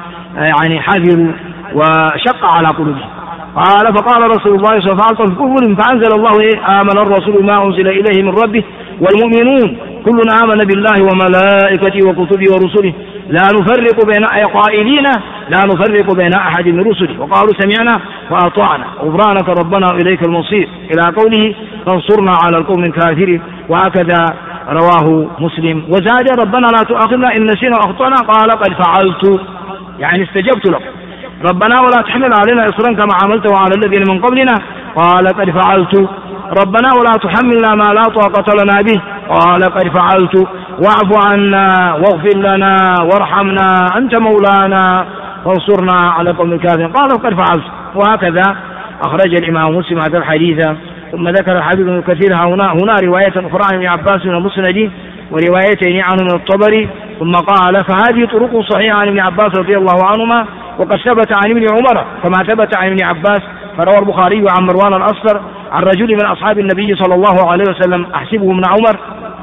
حذروا وشق على قلوبهم. فقال رسول الله صلى الله عليه وسلم فأنزل الله آمن الرسول ما أنزل إليه من ربه والمؤمنون كلنا آمن بالله وملائكته وكتبه ورسله لا نفرق بين قائلين لا نفرق بين أحد من رسله وقالوا سمعنا وأطعنا غفرانك ربنا إليك المصير إلى قوله فانصرنا على القوم الكافرين. وهكذا رواه مسلم. وزاد ربنا لا تؤاخذنا إن نسينا وأخطأنا قال قد فعلت، استجبت لك. ربنا ولا تحمل علينا إصرا كما عملته على الذين من قبلنا قال قد فعلت. ربنا ولا تحملنا ما لا طاقة لنا به قال قد فعلت. واعف عنا واغفر لنا وارحمنا أنت مولانا فانصرنا على قوم الكافرين قال قد فعلت. وهكذا أخرج الإمام مسلم هذا الحديث. ثم ذكر الحديث ابن كثير هنا رواية أخرى عن ابن عباس من المسند وروايتين عنه من الطبري. ثم قال فهذه طرق صحيحة عن ابن عباس رضي الله عنهما وقد ثبت عن ابن عمر كما ثبت عن ابن عباس. فروى البخاري عن مروان الأصفر عن رجل من أصحاب النبي صلى الله عليه وسلم أحسبه من عمر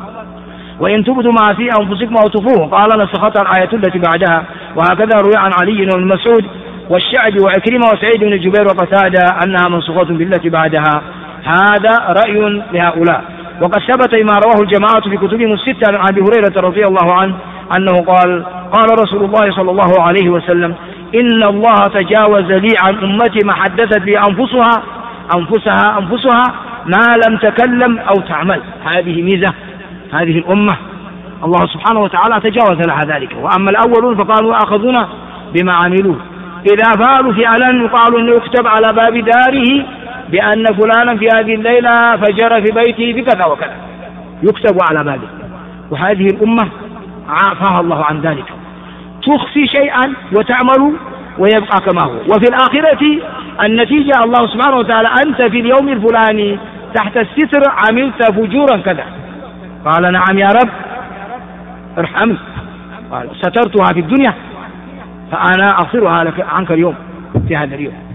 وإن تبدوا ما في أنفسكم أو تخفوه قال نسختها الآية التي بعدها. وهكذا روي عن علي بن مسعود والشعبي وعكرمة وسعيد بن جبير وقتادة أنها منسوخة بالتي بعدها. هذا رأي لهؤلاء. وقد ثبت ما رواه الجماعة في كتبهم الستة عن أبي هريرة رضي الله عنه أنه قال رسول الله صلى الله عليه وسلم إن الله تجاوز لي عن أمتي ما حدثت بي أنفسها ما لم تكلم أو تعمل. هذه ميزة هذه الأمة، الله سبحانه وتعالى تجاوز لها ذلك. وأما الأولون فقالوا أخذنا بما عملوه، إذا فعلوا فعلا وقالوا أنه يكتب على باب داره بأن فلانا في هذه الليلة فجر في بيته بكذا وكذا، يكتب على بابه. وهذه الأمة عافاها الله عن ذلك، تخفي شيئا وتعمل ويبقى كما هو. وفي الآخرة النتيجة الله سبحانه وتعالى أنت في اليوم الفلاني تحت الستر عملت فجورا كذا. قال نعم يا رب ارحمني. قال سترتها في الدنيا فأنا أغفرها لك عنك اليوم في هذا اليوم.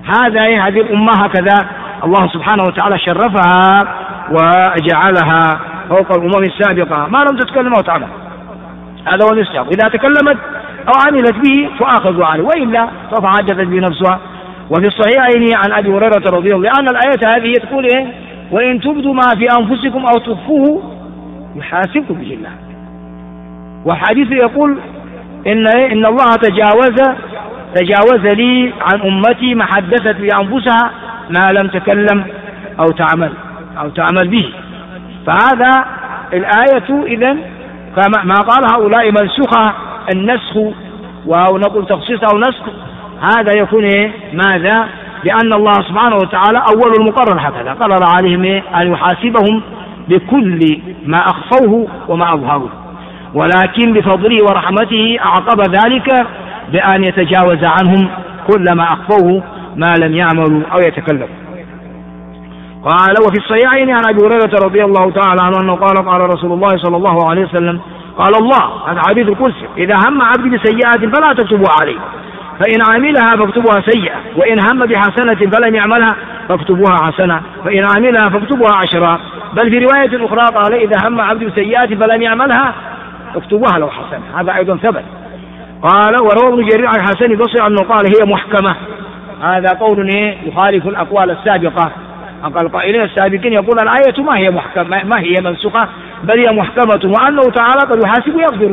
هذه الأمة هكذا الله سبحانه وتعالى شرفها وجعلها فوق الأمم السابقة ما لم تتكلم أو تعمل. هذا هو الاستحقاق. إذا تكلمت أو عملت به فآخذوا عليه، وإلا فحدثت بنفسها. وفي الصحيحين عن أبي هريرة رضي الله عنه الآية هذه تقول إيه؟ وإن تبدوا ما في أنفسكم أو تخفوه يحاسبكم به الله. والحديث يقول إن الله تجاوز لي عن أمتي ما حدثت بأنفسها ما لم تكلم أو تعمل به. فهذا الآية إذن ما قال هؤلاء منسوخة النسخ أو نقول تخصيص أو نسخ، هذا يكون إيه؟ ماذا؟ لأن الله سبحانه وتعالى أول المقرر هكذا قرر عليهم أن يحاسبهم بكل ما أخفوه وما أظهروه، ولكن بفضله ورحمته أعقب ذلك بأن يتجاوز عنهم كل ما أخفوه ما لم يعملوا أو يتكلموا. قال وفي الصحيحين عن أبي هريرة رضي الله تعالى عنه أنه قال رسول الله صلى الله عليه وسلم قال الله، هذا حديث القدسي، إذا هم عبدي بسيئة فلا تكتبوها عليه، فإن عملها فاكتبوها سيئة، وإن هم بحسنة فلم يعملها فاكتبوها حسنة، فإن عملها فاكتبوها عشرة. بل في رواية أخرى قال إذا هم عبدي بسيئة فلم يعملها فاكتبوها له حسنة. هذا أيضا ثبت. قال وروى ابن جرير عن الحسن البصري أنه قال هي محكمة. هذا قول يخالف الأقوال السابقة. القائلين السابقين يقول الآية ما هي محكمة، ما هي منسوخة، بل هي محكمة، وأنه تعالى قد يحاسب ويغفر.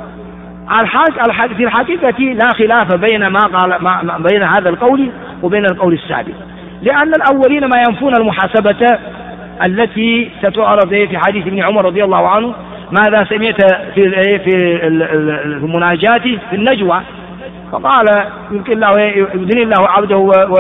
في الحقيقة لا خلاف بين هذا القول وبين القول السابق، لأن الأولين ما ينفون المحاسبة التي ستعرض في حديث ابن عمر رضي الله عنه ماذا سمعت في المناجاة في النجوى، فقال يمكن الله يدني الله عبده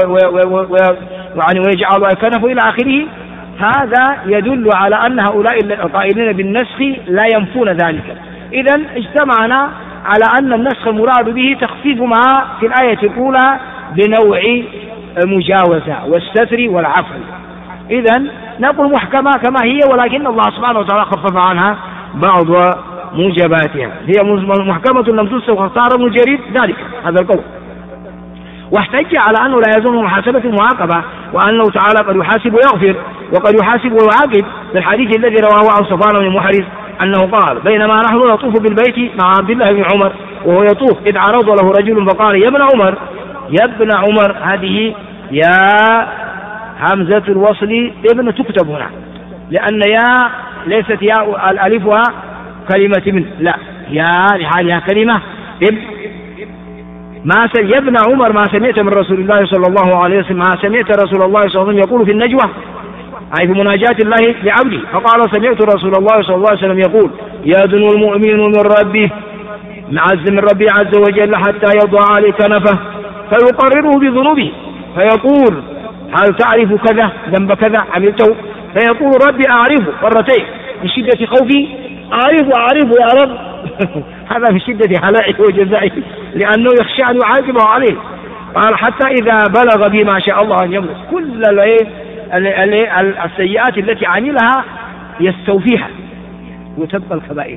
ويجعل كنفه إلى آخره. هذا يدل على أن هؤلاء القائلين بالنسخ لا ينفون ذلك. إذن اجتمعنا على أن النسخ المراد به تخفيف ما في الآية الأولى بنوع مجاوزة والستر والعفو. إذن نقول محكمة كما هي، ولكن الله سبحانه وتعالى خفف عنها بعض موجباتها. هي محكمة لم تنسخ واختار ابن جرير ذلك هذا القول، واحتج على أنه لا يلزم محاسبة المعاقبة، وأنه تعالى قد يحاسب ويغفر وقد يحاسب ويعاقب. في الحديث الذي رواه عن صفوان بن محرز أنه قال بينما نحن نطوف بالبيت مع عبد الله بن عمر وهو يطوف إذ عرض له رجل فقال يا ابن عمر، هذه يا همزة الوصل ابن تكتب هنا، لأن يا ليست يا الألفها كلمة من، لا يا لحالها كلمة يا ابن عمر ما سمعت من رسول الله صلى الله عليه وسلم، ما سمعت رسول الله صلى الله عليه وسلم يقول في النجوى أي في مناجاة الله لعبده. فقال سمعت رسول الله صلى الله عليه وسلم يقول يدنو المؤمن من ربه من ربي عز وجل حتى يضع عليه كنفه فيقرره بذنوبه فيقول هل تعرف كذا ذنب كذا عملته، فيقول ربي أعرفه مرتين من شدة خوفي، أعرفه يا رب هذا من شدة هلائه وجزائه لأنه يخشى أن يعاقبه عليه. قال حتى إذا بلغ بما شاء الله أن يبلغ كل السيئات التي عملها يستوفيها وتبقى الكبائر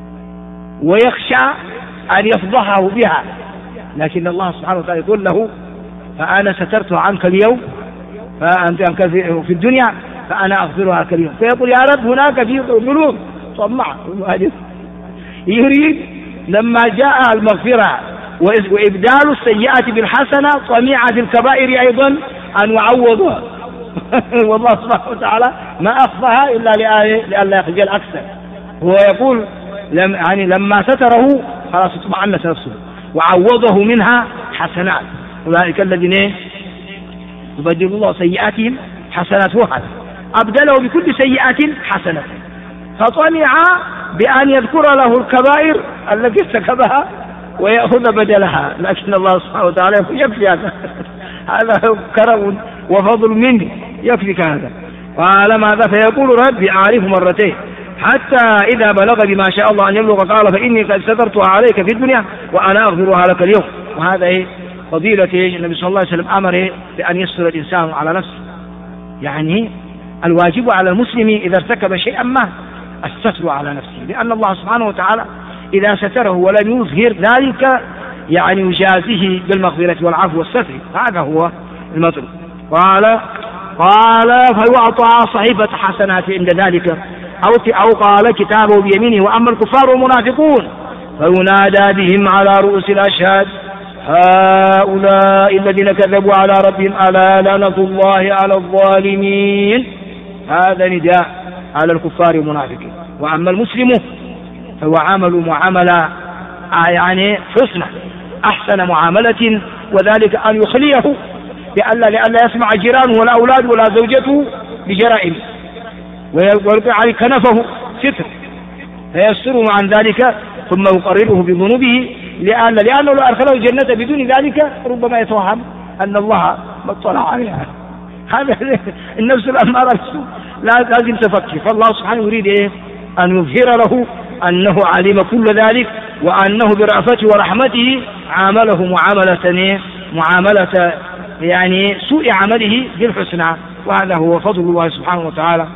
ويخشى أن يفضحه بها، لكن الله سبحانه وتعالى يقول له فأنا سترتها عنك اليوم فأنت في الدنيا فأنا أغفرها عنك اليوم. فيقول يا رب هناك في ذنوب طمع يريد لما جاء المغفرة وإبدال السيئات بالحسنة طميعة في الكبائر أيضا أن يعوضها والله سبحانه وتعالى ما أخفاها إلا لألا يخجل أكثر. هو يقول لما ستره خلاص اطمأنت نفسه وعوضه منها حسنات. أولئك الذين يبدل الله سيئاتهم حسنات، وهذا أبدله بكل سيئات حسنة، فطمع بأن يذكر له الكبائر التي ارتكبها ويأخذ بدلها، لكن الله سبحانه وتعالى يكفي هذا كرم وفضل مني يكفيك هذا. قال ماذا؟ فيقول ربي أعرف مرتين حتى إذا بلغ بما شاء الله أن يبلغ قال فإني قد سترتها عليك في الدنيا وأنا أغفرها لك اليوم. وهذا فضيلة النبي صلى الله عليه وسلم أمر بأن يستر الإنسان على نفسه، يعني الواجب على المسلم إذا ارتكب شيئا ما الستر على نفسه، لأن الله سبحانه وتعالى إذا ستره ولم يظهر ذلك يعني يجازيه بالمغفرة والعفو والستر. هذا هو المطلوب. قال فيعطى صحيفة حسنات عند ذلك أو قال كتابه بيمينه. وأما الكفار والمنافقون فينادى بهم على رؤوس الأشهاد هؤلاء الذين كذبوا على ربهم ألا لعنة الله على الظالمين. هذا نداء على الكفار والمنافقين. وأما المسلم فهو عامل معاملة يعني حسنى أحسن معاملة، وذلك أن يخليه لئلا يسمع جيرانه ولا أولاده ولا زوجته بجرائم، ويلقي عليه كنفه ستر فيستره عن ذلك ثم يقرره بذنوبه، لأنه لو أدخله الجنة بدون ذلك ربما يتوهم أن الله اطلع عليها. هذا النفس الأمارة لازم تفكر. فالله سبحانه يريد أن يظهر له أنه علم كل ذلك، وأنه برأفته ورحمته عامله معاملة يعني سوء عمله بالحسنى، وهذا هو فضل الله سبحانه وتعالى.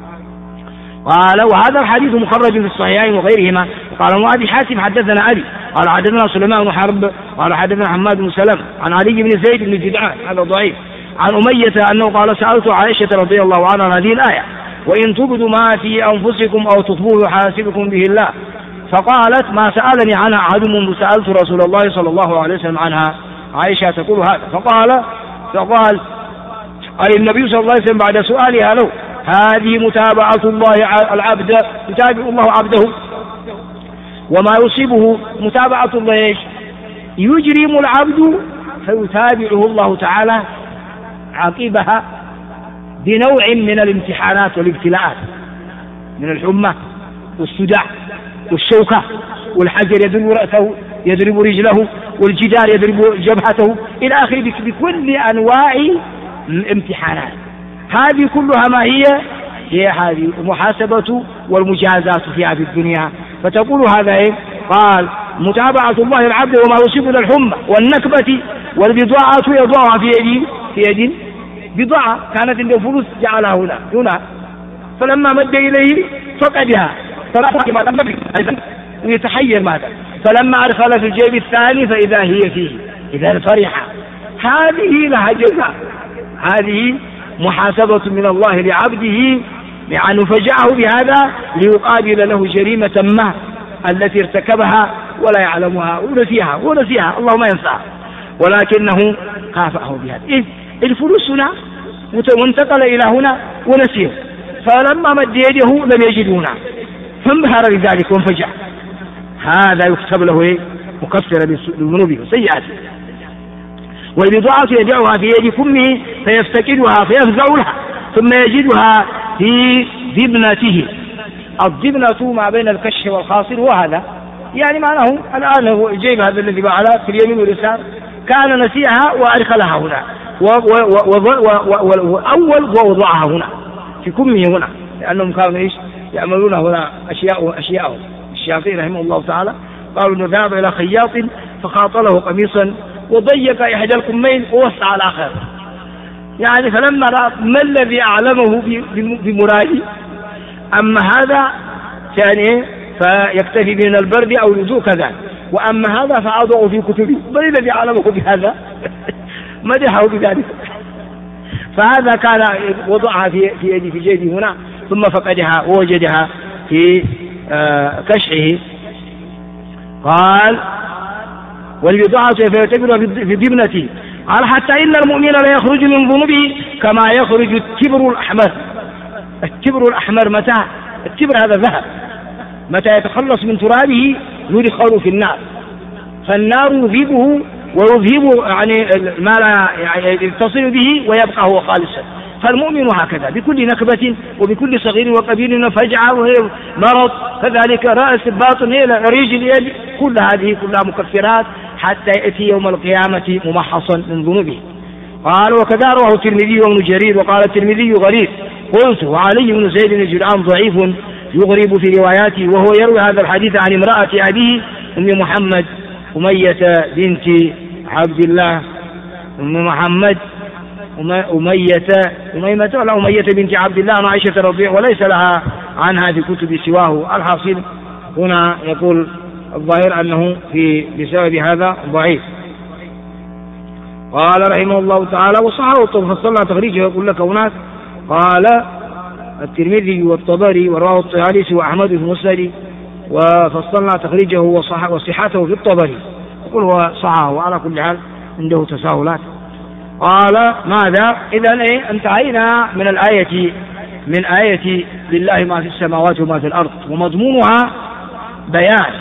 قال وهذا الحديث مخرج في الصحيحين وغيرهما. قال أبي حاتم حدثنا علي قال حدثنا سليمان بن حرب قال حدثنا حماد بن سلمة عن علي بن زيد بن جدعان هذا ضعيف عن أمية أنه قال سألت عائشة رضي الله عنها هذه الآية وإن تبدوا ما في أنفسكم أو تخفوه يحاسبكم به الله، فقالت ما سألني عنها أحد منذ سألت رسول الله صلى الله عليه وسلم عنها. عائشة تقول هذا. فقال أي النبي صلى الله عليه وسلم بعد سؤالها له هذه متابعة الله العبد، يتابع الله عبده وما يصيبه متابعة الله يجرم العبد فيتابعه الله تعالى عقبها بنوع من الامتحانات والابتلاءات، من الحمى والصداع والشوكة والحجر يضرب رأسه يضرب رجله والجدار يضرب جبهته إلى آخره بكل أنواع الامتحانات. هذه كلها ما هي هذه المحاسبة والمجازات فيها في الدنيا. فتقول هذا قال متابعة الله العبد وما يصيب من الحمى والنكبة والبضاعة يضعها في يد بضاعة كانت عنده فلوس جعلها هنا فلما مد إليه فقدها ويتحير ماذا، فلما أدخل في الجيب الثاني فإذا هي فيه إذا فرح. هذه لها جزاء، هذه محاسبة من الله لعبده لأنه فجأه بهذا ليقابل له جريمة ما التي ارتكبها ولا يعلمها ونسيها الله ما ينساها، ولكنه كافأه بهذا. الفلوس هنا وانتقل إلى هنا ونسيه، فلما مد يده لم يجد هنا فانبهر بذلك وانفجع. هذا يكتب له مكفر لذنوبه وسيئاته. والبضاعة يدعها في يد فمه فيفتقدها فيفزع لها ثم يجدها في ذبنته. الذبنة ما بين الكشف والخاصر، وهذا يعني معناه الآن هو الجيب هذا الذي بعلى في اليمين واليسار كان نسيها وأدخلها هنا وأول ووضعها هنا في كمه هنا، لأنهم كانوا يعملون هنا أشياء. الشافعي رحمه الله تعالى قالوا انه ذهب الى خياط فخاطله قميصا وضيق احدى الكمين ووسع الاخر، يعني فلما رأى ما الذي اعلمه بمراده. اما هذا كان فيكتفي من البرد او الوضوء كذا، واما هذا فاضعه في كتبه من الذي اعلمه بهذا مدحه بذلك. فهذا كان وضعها في يدي في جيبه هنا ثم فقدها ووجدها في كشعه. قال والبضاعة فيعتبرها في ذبنته. قال حتى إن المؤمن لا يخرج من ذنوبه كما يخرج التبر الأحمر. التبر الأحمر متى؟ التبر هذا ذهب متى يتخلص من ترابه يدخل في النار، فالنار يذيبه ويذهب يعني ما لا يتصل به ويبقى هو خالصا. فالمؤمن هكذا بكل نكبة وبكل صغير وكبير فجعة وهي مرض، كذلك رأس الباطن هي ريج اليد، كل هذه كلها مكفرات حتى يأتي يوم القيامة ممحصا من ذنوبه. قال وكذا رواه الترمذي وابن جرير وقال الترمذي غريب. قلت وعلي بن زيد بن جدعان ضعيف يغرب في رواياته، وهو يروي هذا الحديث عن امرأة أبيه أم محمد أمية بنت عبد الله أم محمد أمية بنت عبد الله عن عائشة رضي الله وليس لها عنها في كتب سواه. الحاصل هنا يقول الظاهر أنه بسبب هذا ضعيف. قال رحمه الله تعالى وصححه فصلنا تخريجه يقول لك هناك قال الترمذي والطبري ورواه الطيالسي وأحمد في المسند وفصلنا تخريجه وصحته في الطبري، يقول هو صححه وعلى كل حال عنده تساهلات. قال ماذا؟ إذن انتهينا من آية لله ما في السماوات وما في الأرض، ومضمونها بيان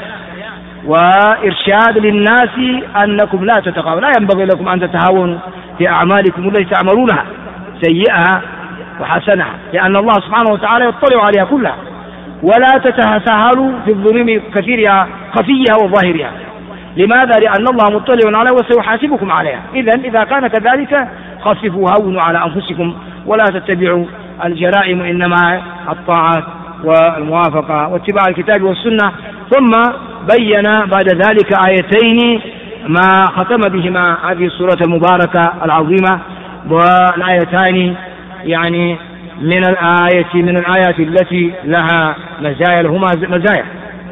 وإرشاد للناس أنكم لا تتقاونوا، لا ينبغي لكم أن تتهاونوا في أعمالكم التي تعملونها سيئها وحسنها، لأن الله سبحانه وتعالى يطلع عليها كلها، ولا تتساهلوا في الظلم كثيرها خفيها وظاهرها. لماذا؟ لأن الله مطلع عليها وسيحاسبكم عليها. إذا كان كذلك خففوا هونوا على أنفسكم ولا تتبعوا الجرائم، إنما الطاعات والموافقة واتباع الكتاب والسنة. ثم بين بعد ذلك آيتين ما ختم بهما هذه السورة المباركة العظيمة، والآيتان يعني من الآيات التي لها مزايا، لهما مزايا.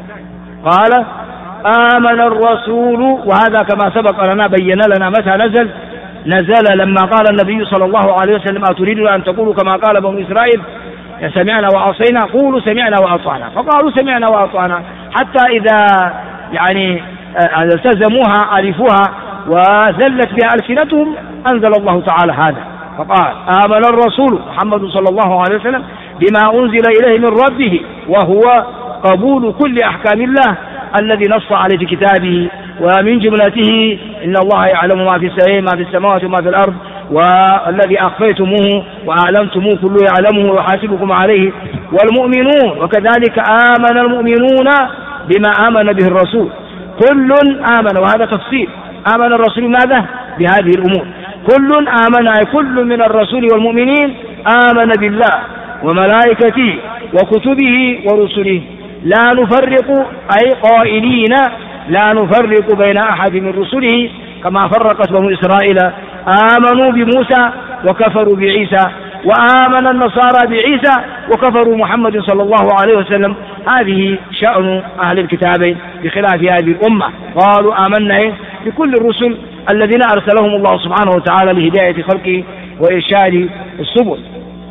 قال آمن الرسول، وهذا كما سبق لنا بين لنا متى نزل لما قال النبي صلى الله عليه وسلم أتريدون أن تقولوا كما قال بنو إسرائيل سمعنا وعصينا، قولوا سمعنا وأطعنا، فقالوا سمعنا وأطعنا حتى إذا يعني التزموها عرفوها وذلت بها ألسنتهم أنزل الله تعالى هذا فقال آمن الرسول محمد صلى الله عليه وسلم بما أنزل إليه من ربه وهو قبول كل أحكام الله الذي نص عليه في كتابه، ومن جملته إن الله يعلم ما في السماوات وما في الأرض، والذي أخفيتموه وأعلمتموه كله يعلمه ويحاسبكم عليه، والمؤمنون وكذلك آمن المؤمنون بما آمن به الرسول، كل آمن، وهذا تفصيل، آمن الرسول ماذا؟ بهذه الأمور، كل آمن، أي كل من الرسول والمؤمنين آمن بالله وملائكته وكتبه ورسله لا نفرق، أي قائلين لا نفرق بين أحد من رسله كما فرقت بنو إسرائيل، آمنوا بموسى وكفروا بعيسى، وآمن النصارى بعيسى وكفروا محمد صلى الله عليه وسلم. هذه شأن أهل الكتابين بخلاف هذه الأمة، قالوا آمنا بكل الرسل الذين أرسلهم الله سبحانه وتعالى لهداية خلقه وإرشاد السبل.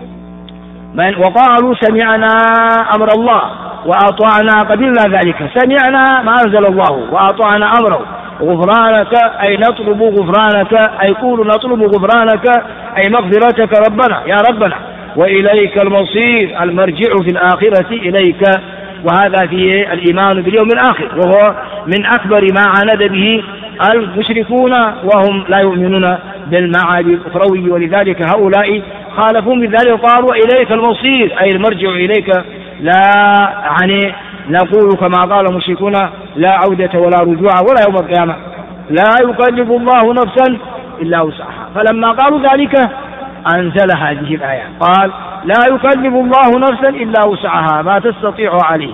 وقالوا سمعنا أمر الله وأطعنا، قبلنا ذلك، سمعنا ما أنزل الله وأطعنا أمره، غفرانك أي نطلب غفرانك، أي قولوا نطلب غفرانك أي مغفرتك ربنا يا ربنا، وإليك المصير، المرجع في الآخرة إليك، وهذا فيه الإيمان باليوم الآخر، وهو من أكبر ما عاند به المشركون وهم لا يؤمنون بالمعاد الأخروي، ولذلك هؤلاء خالفون بذلك وقالوا إليك المصير أي المرجع إليك، لا يعني نقول كما قال المشركون لا عودة ولا رجوع ولا يوم القيامة، لا يكلف الله نفسا إلا وسعها. فلما قالوا ذلك أنزل هذه الآية قال لا يكلف الله نفسا إلا وسعها ما تستطيع عليه.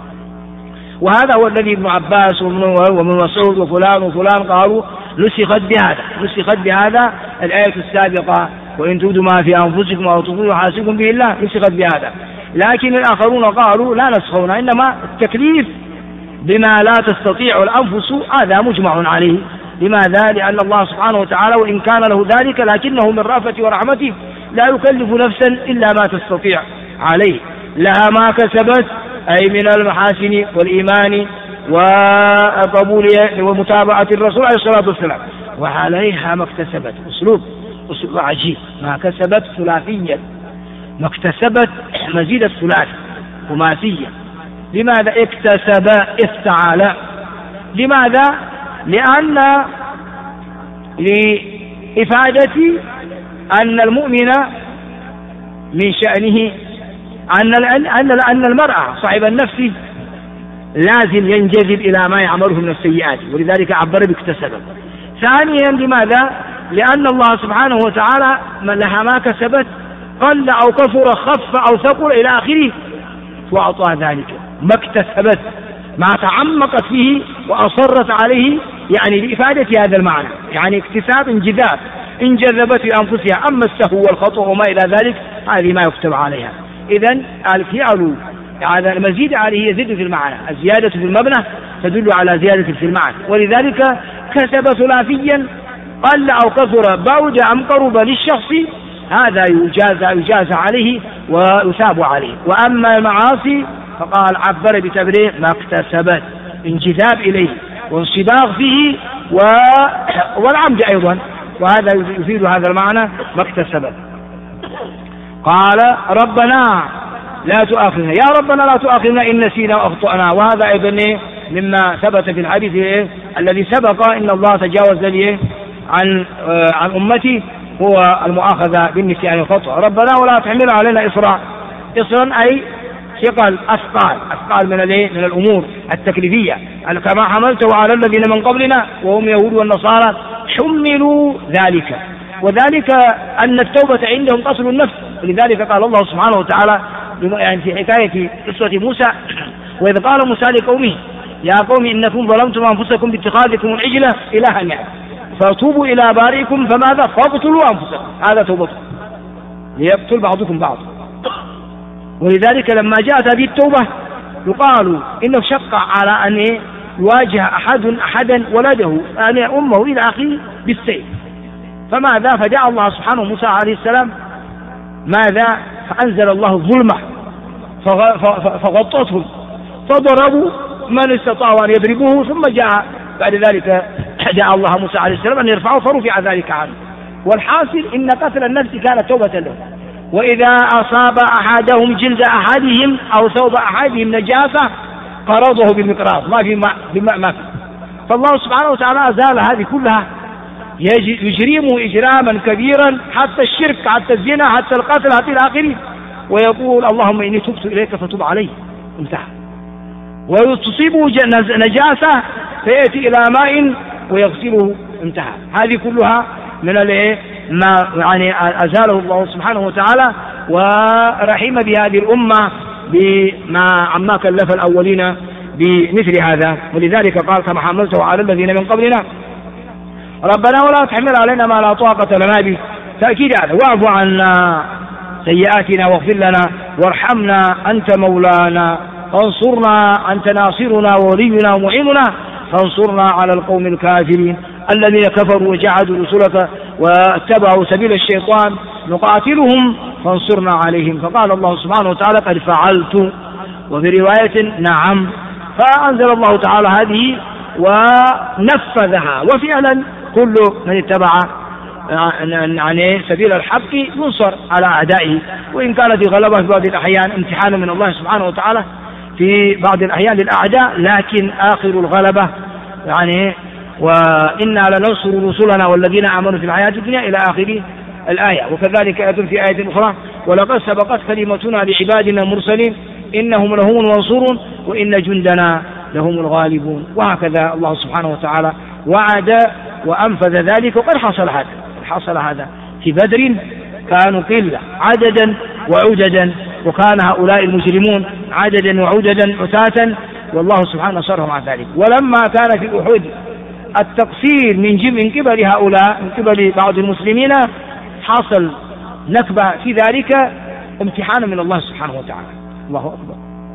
وهذا هو الذي ابن عباس وابن مسعود وفلان وفلان قالوا نسخت بهذا الآية السابقة، وإن تبدوا ما في أنفسكم أو تخفوه يحاسبكم به الله، نسخت بهذا. لكن الآخرون قالوا لا نسخون، إنما التكليف بما لا تستطيع الأنفس هذا مجمع عليه. لماذا؟ لأن الله سبحانه وتعالى وإن كان له ذلك لكنه من رأفته ورحمته لا يكلف نفسا إلا ما تستطيع عليه، لها ما كسبت أي من المحاسن والإيمان وقبول ومتابعة الرسول عليه الصلاة والسلام، وعليها ما اكتسبت. أسلوب عجيب، ما كسبت ثلاثيا، ما اكتسبت مزيد الثلاث خماسيا. لماذا اكتسب افتعل؟ لماذا؟ لأن لإفادة أن المؤمن من شأنه أن المرأة صاحب النفس لازم ينجذب إلى ما يعمله من السيئات، ولذلك عبر باكتسب. ثانيا لماذا؟ لأن الله سبحانه وتعالى لها ما كسبت قل أو كثر خف أو ثقل إلى آخره، وأعطى ذلك ما اكتسبت، ما تعمقت فيه وأصرت عليه، يعني لإفادة هذا المعنى، يعني اكتساب انجذاب، انجذبت لأنفسها. أما السهو والخطأ وما إلى ذلك هذه ما يكتب عليها. إذن الفعل هذا المزيد عليه يزيد في المعنى، الزيادة في المبنى تدل على زيادة في المعنى، ولذلك كسب ثلاثيا قل أو كثر بعد أم قرب للشخص هذا يجازى عليه ويثاب عليه. وأما المعاصي فقال عبر بتبرير ما اكتسبت، انجذاب إليه وانصباغ فيه والعمد أيضا، وهذا يفيد هذا المعنى ما اكتسبت. قال ربنا لا تؤاخذنا، يا ربنا لا تؤاخذنا إن نسينا وأخطأنا. وهذا أيضا مما ثبت في الحديث الذي سبق إن الله تجاوز لي عن أمتي هو المؤاخذة بالنسيان والخطأ. ربنا ولا تحمل علينا إصرا أي ثقل أثقال من الأمور التكليفية كما حملته على الذين من قبلنا وهم يهود والنصارى حملوا ذلك. وذلك أن التوبة عندهم قتل النفس، ولذلك قال الله سبحانه وتعالى يعني في حكاية قصة موسى وإذ قال موسى لقومه يا قوم إنكم ظلمتم أنفسكم باتخاذكم العجلة إلها يعني فتوبوا إلى بارئكم فماذا فاقتلوا أنفسكم، هذا توبته ليقتل بعضكم بعض. ولذلك لما جاءت هذه التوبة يقال إنه شق على أن يواجه أحدا ولده يعني أمه إلى آخره بالسيف، فماذا فدعا الله سبحانه موسى عليه السلام ماذا فأنزل الله الظلمة فغطتهم فضربوا من استطاعوا أن يضربوه، ثم جاء بعد ذلك دعا الله موسى عليه السلام أن يرفعه فرفع ذلك عنه. والحاصل إن قتل النفس كانت توبة له. وإذا أصاب أحدهم جلد أحدهم أو ثوب أحدهم نجاسة قرضه بالمقراض ما في ما في. فالله سبحانه وتعالى أزال هذه كلها، يجرمه إجراما كبيرا حتى الشرك حتى الزنا حتى القتل حتى الآخرين، ويقول اللهم إني تبت إليك فتب علي، انتهى. وتصيبه نجاسة فيأتي إلى ماء ويغسله، انتهى. هذه كلها من ما يعني أزاله الله سبحانه وتعالى ورحم بهذه الأمة بما عما كلف الأولين بمثل هذا. ولذلك قال كما حملته على الذين من قبلنا ربنا ولا تحمل علينا ما لا طاقة لنا به، تأكيد هذا، واعف عنا سيئاتنا واغفر لنا وارحمنا أنت مولانا فانصرنا أنت ناصرنا وولينا ومعيننا فانصرنا على القوم الكافرين الذين كفروا وجحدوا رسلك واتبعوا سبيل الشيطان نقاتلهم فانصرنا عليهم. فقال الله سبحانه وتعالى قد فعلت، وفي رواية نعم. فأنزل الله تعالى هذه ونفذها، وفعلا كل من اتبع يعني سبيل الحق ينصر على أعدائه، وإن كانت الغلبة في بعض الأحيان امتحان من الله سبحانه وتعالى في بعض الأحيان للأعداء، لكن آخر الغلبة يعني وإنا لننصر رسلنا والذين آمنوا في الحياة الدنيا إلى آخر الآية. وكذلك أيضا في آية أخرى ولقد سبقت كلمتنا لعبادنا المرسلين إنهم لهم المنصورون وإن جندنا لهم الغالبون. وهكذا الله سبحانه وتعالى وعد وأنفذ ذلك، وقد حصل هذا في بدر كانوا قلة عددا وعددا، وكان هؤلاء المجرمون عددا وعددا عتاة، والله سبحانه نصرهم على ذلك. ولما كان في أحد التقصير من قبل هؤلاء من قبل بعض المسلمين حصل نكبة في ذلك امتحانا من الله سبحانه وتعالى. الله أكبر.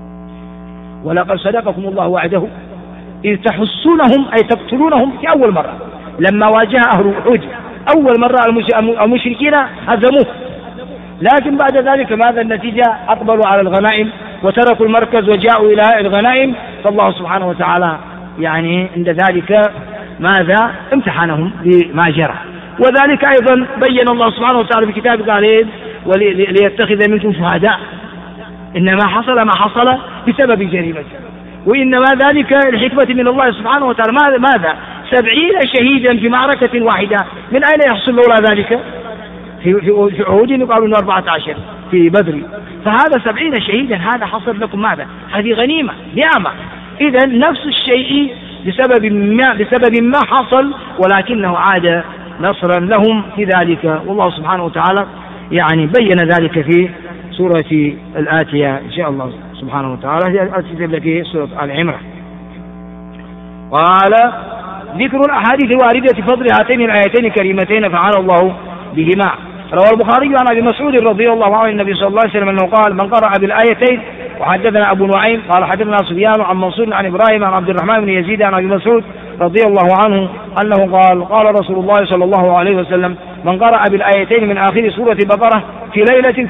ولقد صدقكم الله وعده إذ تحسونهم أي تقتلونهم في أول مرة لما واجه أهل أحد، أول مرة المشركين هزموه، لكن بعد ذلك ماذا النتيجة؟ أقبلوا على الغنائم وتركوا المركز وجاءوا إلى الغنائم. فالله سبحانه وتعالى يعني عند ذلك ماذا امتحنهم بما جرى. وذلك أيضا بين الله سبحانه وتعالى في كتابه قال ليتخذ منكم شهداء، إنما حصل ما حصل بسبب جريمته، وإنما ذلك الحكمة من الله سبحانه وتعالى. ماذا 70 شهيدا في معركة واحدة، من أين يحصل لولا ذلك؟ في عهود يقالون 14 في بدر، فهذا 70 شهيدا هذا حصل لكم ماذا؟ هذه غنيمة نعمة. إذا نفس الشيء بسبب ما حصل، ولكنه عاد نصرا لهم في ذلك. والله سبحانه وتعالى يعني بين ذلك في سورة الآتية إن شاء الله سبحانه وتعالى، هي الآتية التي سورة آل عمران. قال ذكر الأحاديث الواردة في فضل هاتين الآيتين الكريمتين فعل الله بهما. روى البخاري عن أبي مسعود رضي الله عنه النبي صلى الله عليه وسلم أنه قال من قرأ بالآيتين. وحدثنا أبو نعيم قال حدثنا سفيان عن منصور عن إبراهيم عن عبد الرحمن بن يزيد عن أبي مسعود رضي الله عنه أنه قال رسول الله صلى الله عليه وسلم: من قرأ بالآيتين من آخر سورة البقرة في ليلة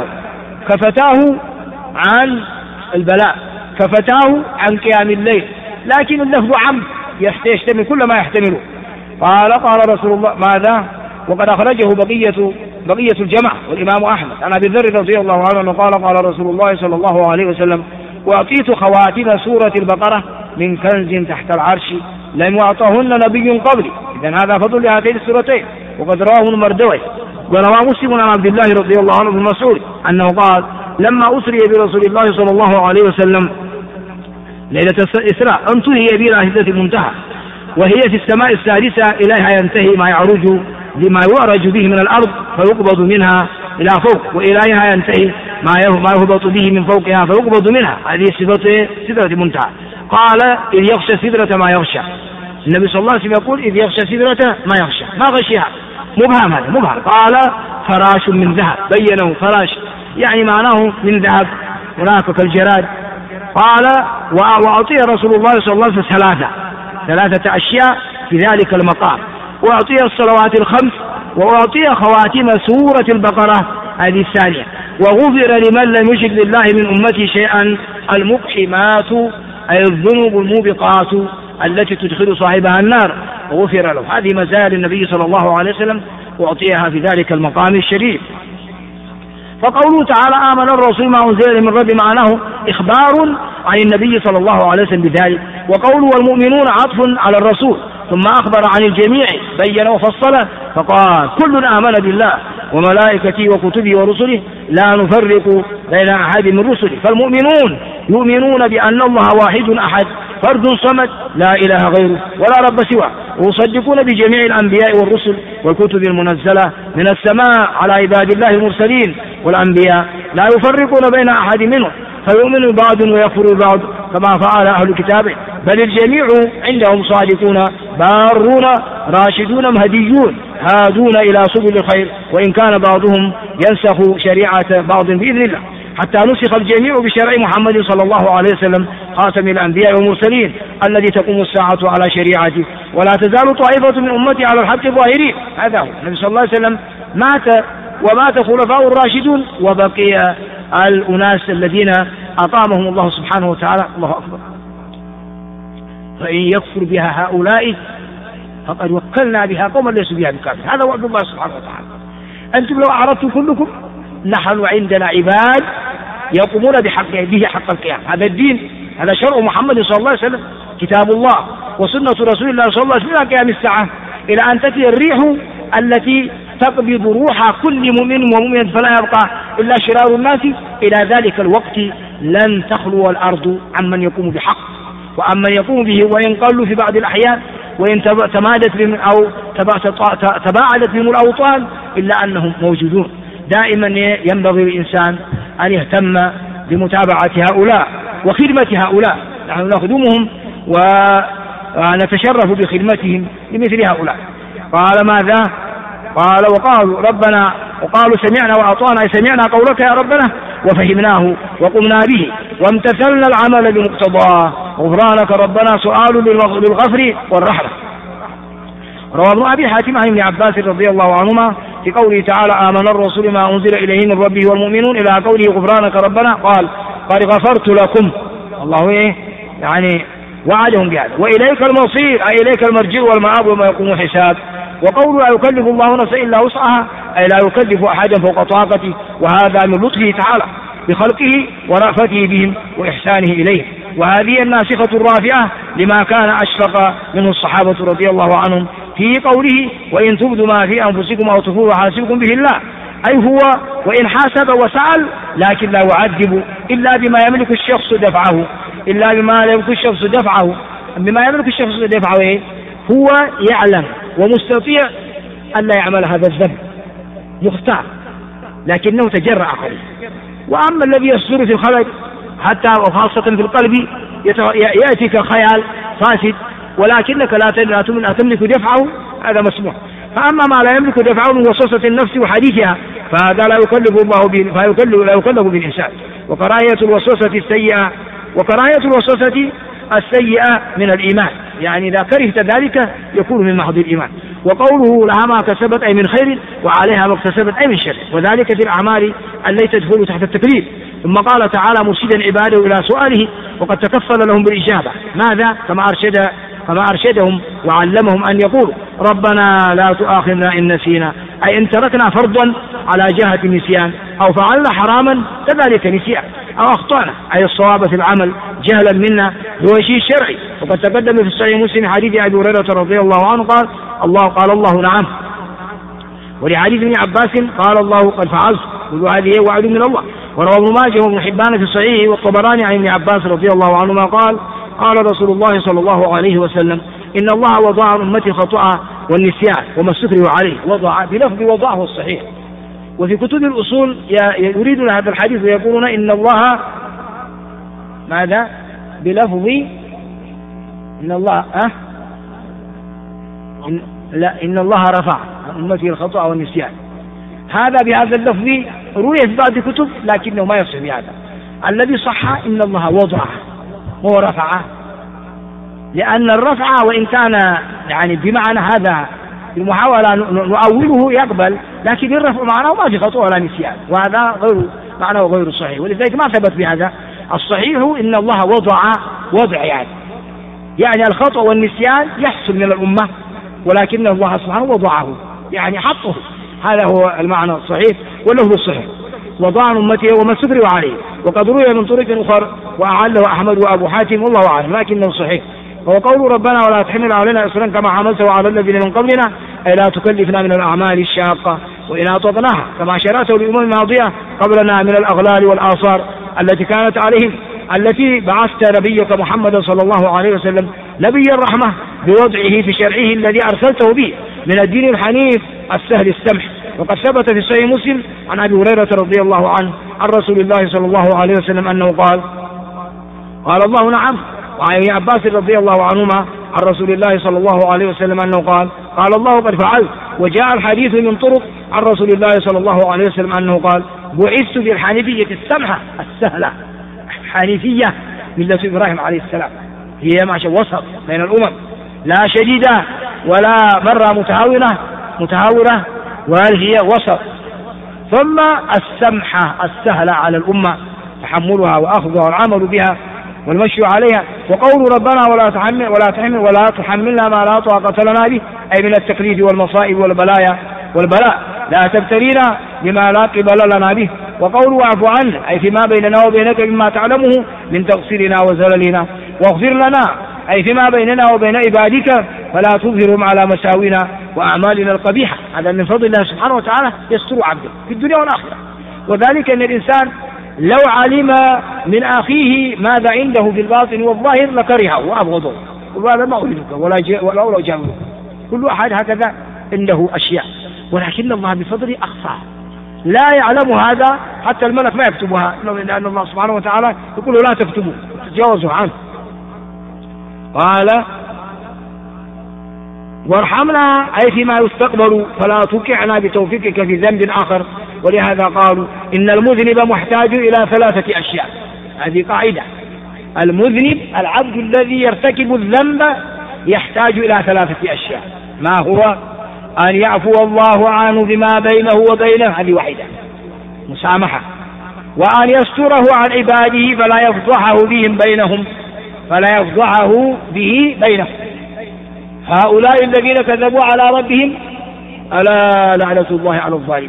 كفتاه عن البلاء، كفتاه عن قيام الليل، لكن اللفظ عم يحتمل كل ما يحتمله. قال رسول الله ماذا؟ وقد أخرجه بقية الجماعة والإمام أحمد عن أبي ذر رضي الله عنه قال رسول الله صلى الله عليه وسلم: وأعطيت خواتم سورة البقرة من كنز تحت العرش لم يعطهن نبي قبلي. إذن هذا فضل لهاتين السورتين. وقد رواه المردوي ورواه مسلم عن عبد الله رضي الله عنه بن مسعود أنه قال: لما أسري برسول الله صلى الله عليه وسلم ليلة الإسراء انتهي بنا سدرة المنتهى، وهي في السماء السادسة، إليها ينتهي ما يعرج به من الأرض فيقبض منها إلى فوق، وإليها ينتهي ما يهبط به من فوقها فيقبض منها. هذه صفة سدرة المنتهى. قال: إذ يغشى سدرة ما يغشى. النبي صلى الله عليه وسلم يقول: إذ يغشى سدرة ما يغشى، ما غشيها، مبهم، هذا مبهم. قال: فراش من ذهب، بينه فراش يعني معناه من ذهب، هناك كالجراد. قال: وأعطي رسول الله صلى الله عليه وسلم ثلاثة أشياء في ذلك المقام: وأعطي الصلوات الخمس، وأعطي خواتم سورة البقرة هذه الثانية، وغفر لمن لم يشرك بالله من أمتي شيئا المقحمات أي الذنوب الموبقات التي تدخل صاحبها النار، وغفر له. هذه مزايا النبي صلى الله عليه وسلم وأعطيها في ذلك المقام الشريف. فقوله تعالى: آمن الرسول ما أنزل من رب معناه إخبار عن النبي صلى الله عليه وسلم بذلك، وقوله والمؤمنون عطف على الرسول، ثم أخبر عن الجميع بين وفصل فقال: كل آمن بالله وملائكته وكتبه ورسله لا نفرق بين أحد من رسله. فالمؤمنون يؤمنون بأن الله واحد أحد فرد صمد لا إله غيره ولا رب سواه، ويصدقون بجميع الأنبياء والرسل والكتب المنزلة من السماء على عباد الله المرسلين والأنبياء، لا يفرقون بين أحد منهم فيؤمن بعض ويكفر بعض كما فعل أهل الكتاب، بل الجميع عندهم صادقون بارون راشدون مهديون هادون إلى سبل الخير، وإن كان بعضهم ينسخ شريعة بعض بإذن الله، حتى نسخ الجميع بشرع محمد صلى الله عليه وسلم خاتم الأنبياء والمرسلين الذي تقوم الساعة على شريعته، ولا تزال طائفة من أمتي على الحق ظاهرين. هذا هو النبي صلى الله عليه وسلم مات ومات خلفاء الراشدون، وبقي الأناس الذين أطعمهم الله سبحانه وتعالى. الله أكبر. فإن يكفر بها هؤلاء فقد وكلنا بها قوما ليسوا بها بكافر. هذا وعد الله سبحانه وتعالى. أنتم لو أعرضتم كلكم، نحن عندنا عباد يقومون به حق القيام. هذا الدين، هذا شرع محمد صلى الله عليه وسلم، كتاب الله وسنة رسول الله صلى الله عليه وسلم إلى قيام الساعة، إلى أن تأتي الريح التي تقبض روح كل مؤمن ومؤمن فلا يبقى إلا شرار الناس. إلى ذلك الوقت لن تخلو الأرض عمن يقوم بحق وعمن يقوم به، وإن قلوا في بعض الأحيان، وإن تمادت بهم أو تباعدت بهم الأوطان، إلا أنهم موجودون. دائما ينبغي للإنسان أن يهتم بمتابعة هؤلاء وخدمة هؤلاء. نحن نخدمهم ونتشرف بخدمتهم لمثل هؤلاء. قال ماذا؟ قال: وقالوا ربنا، وقالوا سمعنا وأطعنا، أي سمعنا قولك يا ربنا وفهمناه وقمنا به وامتثلنا العمل بمقتضاه غفرانك ربنا سؤال للغفر والرحمة. روى ابن أبي حاتم عن ابن عباس رضي الله عنهما في قوله تعالى: آمن الرسول ما أنزل إليه من ربه والمؤمنون، إلى قوله غفرانك ربنا قال: قد غفرت لكم. الله يعني وعدهم بهذا. وإليك المصير، أي إليك المرجع والمآب وما يقوم الحساب. وقوله لا يكلف الله نفسا إلا وسعها، أي لا يكلف أحدا فوق طاقته، وهذا من لطفه تعالى بخلقه ورأفته بهم وإحسانه إليهم. وهذه الناسخة الرافعة لما كان أشفق منه الصحابة رضي الله عنهم في قوله: وإن تبدوا ما في أنفسكم أو تخفوه حاسبكم به الله، أي هو وإن حاسب وسأل لكن لا يعذب إلا بما يملك الشخص دفعه، إلا بما يملك الشخص دفعه. بما يملك الشخص دفعه هو يعلم ومستطيع أن لا يعمل هذا الذنب، مختار، لكنه تجرأ عليه. وأما الذي يصدر في الخلق حتى وخاصة في القلب يأتيك خيال فاسد ولكنك لا تملك دفعه، هذا مسموح. فأما ما لا يملك دفعه من وسوسة النفس وحديثها فهذا لا يكلف الله لا يكلف بالإنسان. وكراهية الوسوسة السيئة من الإيمان. يعني إذا كرهت ذلك يكون من محض الإيمان. وقوله لها ما كسبت أي من خير وعليها ما اكتسبت أي من شر، وذلك في الأعمال التي تدخل تحت التكليف. ثم قال تعالى مرشدا عباده إلى سؤاله وقد تكفل لهم بالإجابة، ماذا؟ كما أرشدهم وعلمهم أن يقولوا ربنا لا تؤاخذنا إن نسينا، أي إن تركنا فرضا على جهة النسيان أو فعلنا حراما كذلك نسيان أو أخطأنا، أي الصواب في العمل جهلا منا بوجه الشرعي. وقد تقدم في الصحيح مسلم حديث أبي هريرة رضي الله عنه قال الله نعم، ولحديث ابن عباس قال الله قد فعلت، كل هذه وعد من الله. وروى ابن ماجه وابن حبان في صحيحه والطبراني عن ابن عباس رضي الله عنهما قال رسول الله صلى الله عليه وسلم إن الله وضع عن أمتي الخطأ والنسيان وما استكرهوا عليه، وضع بلفظ وضعه الصحيح. وفي كتب الأصول يريدون هذا الحديث ويقولون إن الله ماذا؟ بلفظ إن الله إن الله رفع عن أمتي الخطأ والنسيان، هذا بهذا اللفظ روي في بعض الكتب لكنه ما يصح بهذا. الذي صح إن الله وضعه هو رفعه، لأن الرفع وإن كان يعني بمعنى هذا المحاولة نؤوله يقبل، لكن الرفع معناه ما في خطأ ولا نسيان، وهذا معناه غير صحيح، ولذلك ما ثبت بهذا. الصحيح إن الله وضع يعني الخطأ والنسيان يحصل من الأمة، ولكن الله سبحانه وضعه يعني حطه، هذا هو المعنى الصحيح واللفظ الصحيح. وضع عن أمته وما استكرهوا عليه، وقد روي من طريق أخرى وأعله أحمد وأبو حاتم والله أعلم لكنه صحيح. وهو قول ربنا ولا تحمل علينا إصرا كما حملته على الذين من قبلنا، أي لا تكلفنا من الأعمال الشاقة وإن أطلقناها كما شرعته للأمم الماضية قبلنا من الأغلال والآثار التي كانت عليهم، التي بعثت نبيك محمد صلى الله عليه وسلم نبي الرحمة بوضعه في شرعه الذي أرسلته به من الدين الحنيف السهل السمح. وقد ثبت في صحيح مسلم عن أبي هريرة رضي الله عنه عن رسول الله صلى الله عليه وسلم أنه قال الله نعم، وعن ابن عباس رضي الله عنهما عن رسول الله صلى الله عليه وسلم أنه قال الله قد فعلت. وجاء الحديث من طرق عن رسول الله صلى الله عليه وسلم أنه بعثت بالحنيفية السمحة السهلة، حنيفية ملة إبراهيم عليه السلام، هي ماشي وسط بين الأمم، لا شديدة ولا مرة متهاورة، وهذه هي وسط. ثم السمحة السهلة على الأمة، تحملها وأخذها والعمل بها والمشي عليها. وقول ربنا ولا تحملنا ما لا طاقة لنا به، أي من التكليف والمصائب والبلاء لا تبتلينا بما لا قبل لنا به. وقول واعف عنه، أي فيما بيننا وبينك مما تعلمه من تقصيرنا وزللنا، واغفر لنا، أي فيما بيننا وبين عبادك فلا تظهرهم على مساوينا وأعمالنا القبيحة. هذا من فضل الله سبحانه وتعالى يستر عبده في الدنيا والآخرة. وذلك أن الإنسان لو علم من أخيه ماذا عنده في الباطن والظاهر لكرهه وأبغضه، وهذا ما أريدك ولا أجاوبك، كل أحد هكذا عنده أشياء، ولكن الله بفضله أخفاه، لا يعلم هذا حتى الملك ما يكتبها، لأن الله سبحانه وتعالى يقول لا تكتبوا تجاوزوا عنه. قال وارحمنا، أي فيما يستقبل فلا توقعنا بتوفيقك في ذنب آخر. ولهذا قالوا إن المذنب محتاج إلى 3 أشياء، هذه قاعدة، المذنب العبد الذي يرتكب الذنب يحتاج إلى 3 أشياء، ما هو؟ أن يعفو الله عنه بما بينه وبينه، هذه واحدة مسامحة، وأن يستره عن عباده فلا يفضحه به بينهم، هؤلاء الذين كذبوا على ربهم ألا لعنة الله على الظالمين.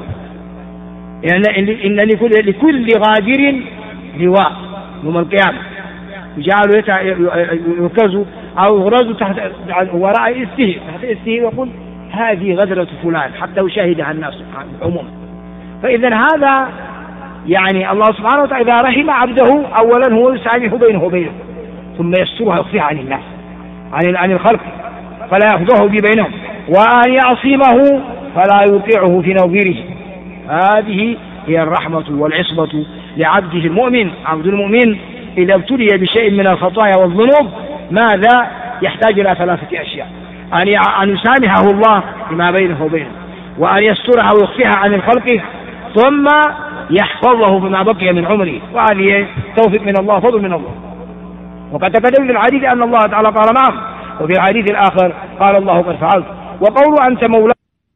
إن لكل غادر لواء يوم القيامة، يجعلوا يركزوا أو يغرزوا تحت وراء استه، تحت استه، ويقول هذه غدرة فلان حتى يشاهدها الناس عموما. فإذا هذا يعني الله سبحانه وتعالى إذا رحم عبده أولا هو يسامح بينه وبينه، ثم يسترها يخفيها عن الناس عن الخلق فلا يفضحه بينهم، وأن يعصمه فلا يوقعه في نظيره. هذه هي الرحمة والعصمة لعبده المؤمن. عبد المؤمن إذا ابتلي بشيء من الخطايا والذنوب ماذا؟ يحتاج إلى 3 أشياء، أن يسامحه الله فيما بينه وبينه، وأن يسترها ويخفيها عن الخلق، ثم يحفظه فيما بقي من عمره، وهذه توفيق من الله، فضل من الله. وقد تقدم في الحديث أن الله تعالى قال نعم، وفي الحديث الآخر قال الله قد فعلت. وقول أنت مولاي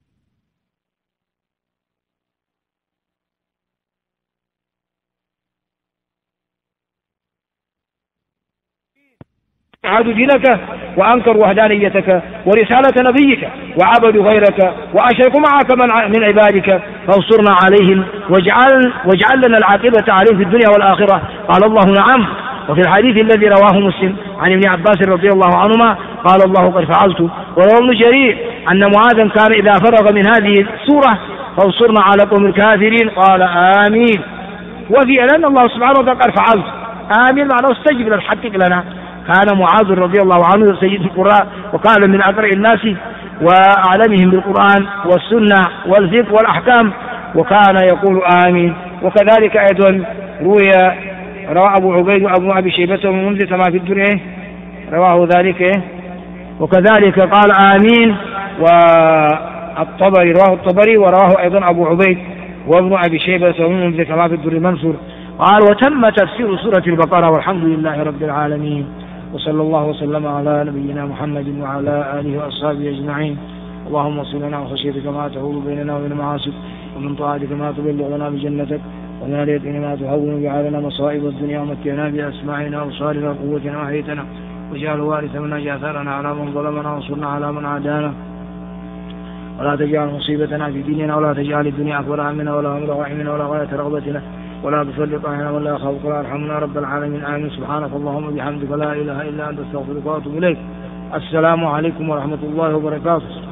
عادوا دينك وأنكروا وحدانيتك ورسالة نبيك وعبدوا غيرك وأشركوا معك من عبادك فانصرنا عليهم واجعل لنا العاقبة عليهم في الدنيا والآخرة. قال الله نعم. وفي الحديث الذي رواه مسلم عن ابن عباس رضي الله عنهما قال الله قد فعلت. وروى ابن جرير أن معاذا كان إذا فرغ من هذه السورة فانصرنا على قوم الكافرين قال آمين. وفعلا الله سبحانه وتعالى قال فعلت آمين معناه استجب لنا حقق لنا. كان معاذ رضي الله عنه سيد القراء وكان من أقرأ الناس وأعلمهم بالقرآن والسنة والفقه والأحكام وكان يقول آمين. وكذلك أيضا روى أبو عبيد وأبو أبي شيبة ومنذر كما في الدنيا رواه ذلك. وكذلك قال آمين والطبري رواه الطبري ورواه أيضا أبو عبيد وابن أبي شيبة ومنذر كما في الدنيا المنصور. قال وتم تفسير سورة البقرة والحمد لله رب العالمين. وصلى الله وسلم على نبينا محمد وعلى آله وأصحابه أجمعين. اللهم صل لنا وخشيتك ما تحول بيننا وبين معاصيك ومن طاعتك ما تبلغنا بجنتك ومن اليقين ما تهون بعلنا مصائب الدنيا ومتعنا بأسماعنا وأبصارنا وقوتنا وأحيتنا واجعل وارث منا جاثرنا على من ظلمنا وانصرنا على من عادانا ولا تجعل مصيبتنا في ديننا ولا تجعل الدنيا أكبر همنا ولا مبلغ علمنا ولا غاية رغبتنا ولا تسلط علينا ولا يخافك ولا يرحمنا رب العالمين آمين. سبحانك اللهم وبحمدك لا إله إلا أنت استغفرك وأتوب إليك. السلام عليكم ورحمة الله وبركاته.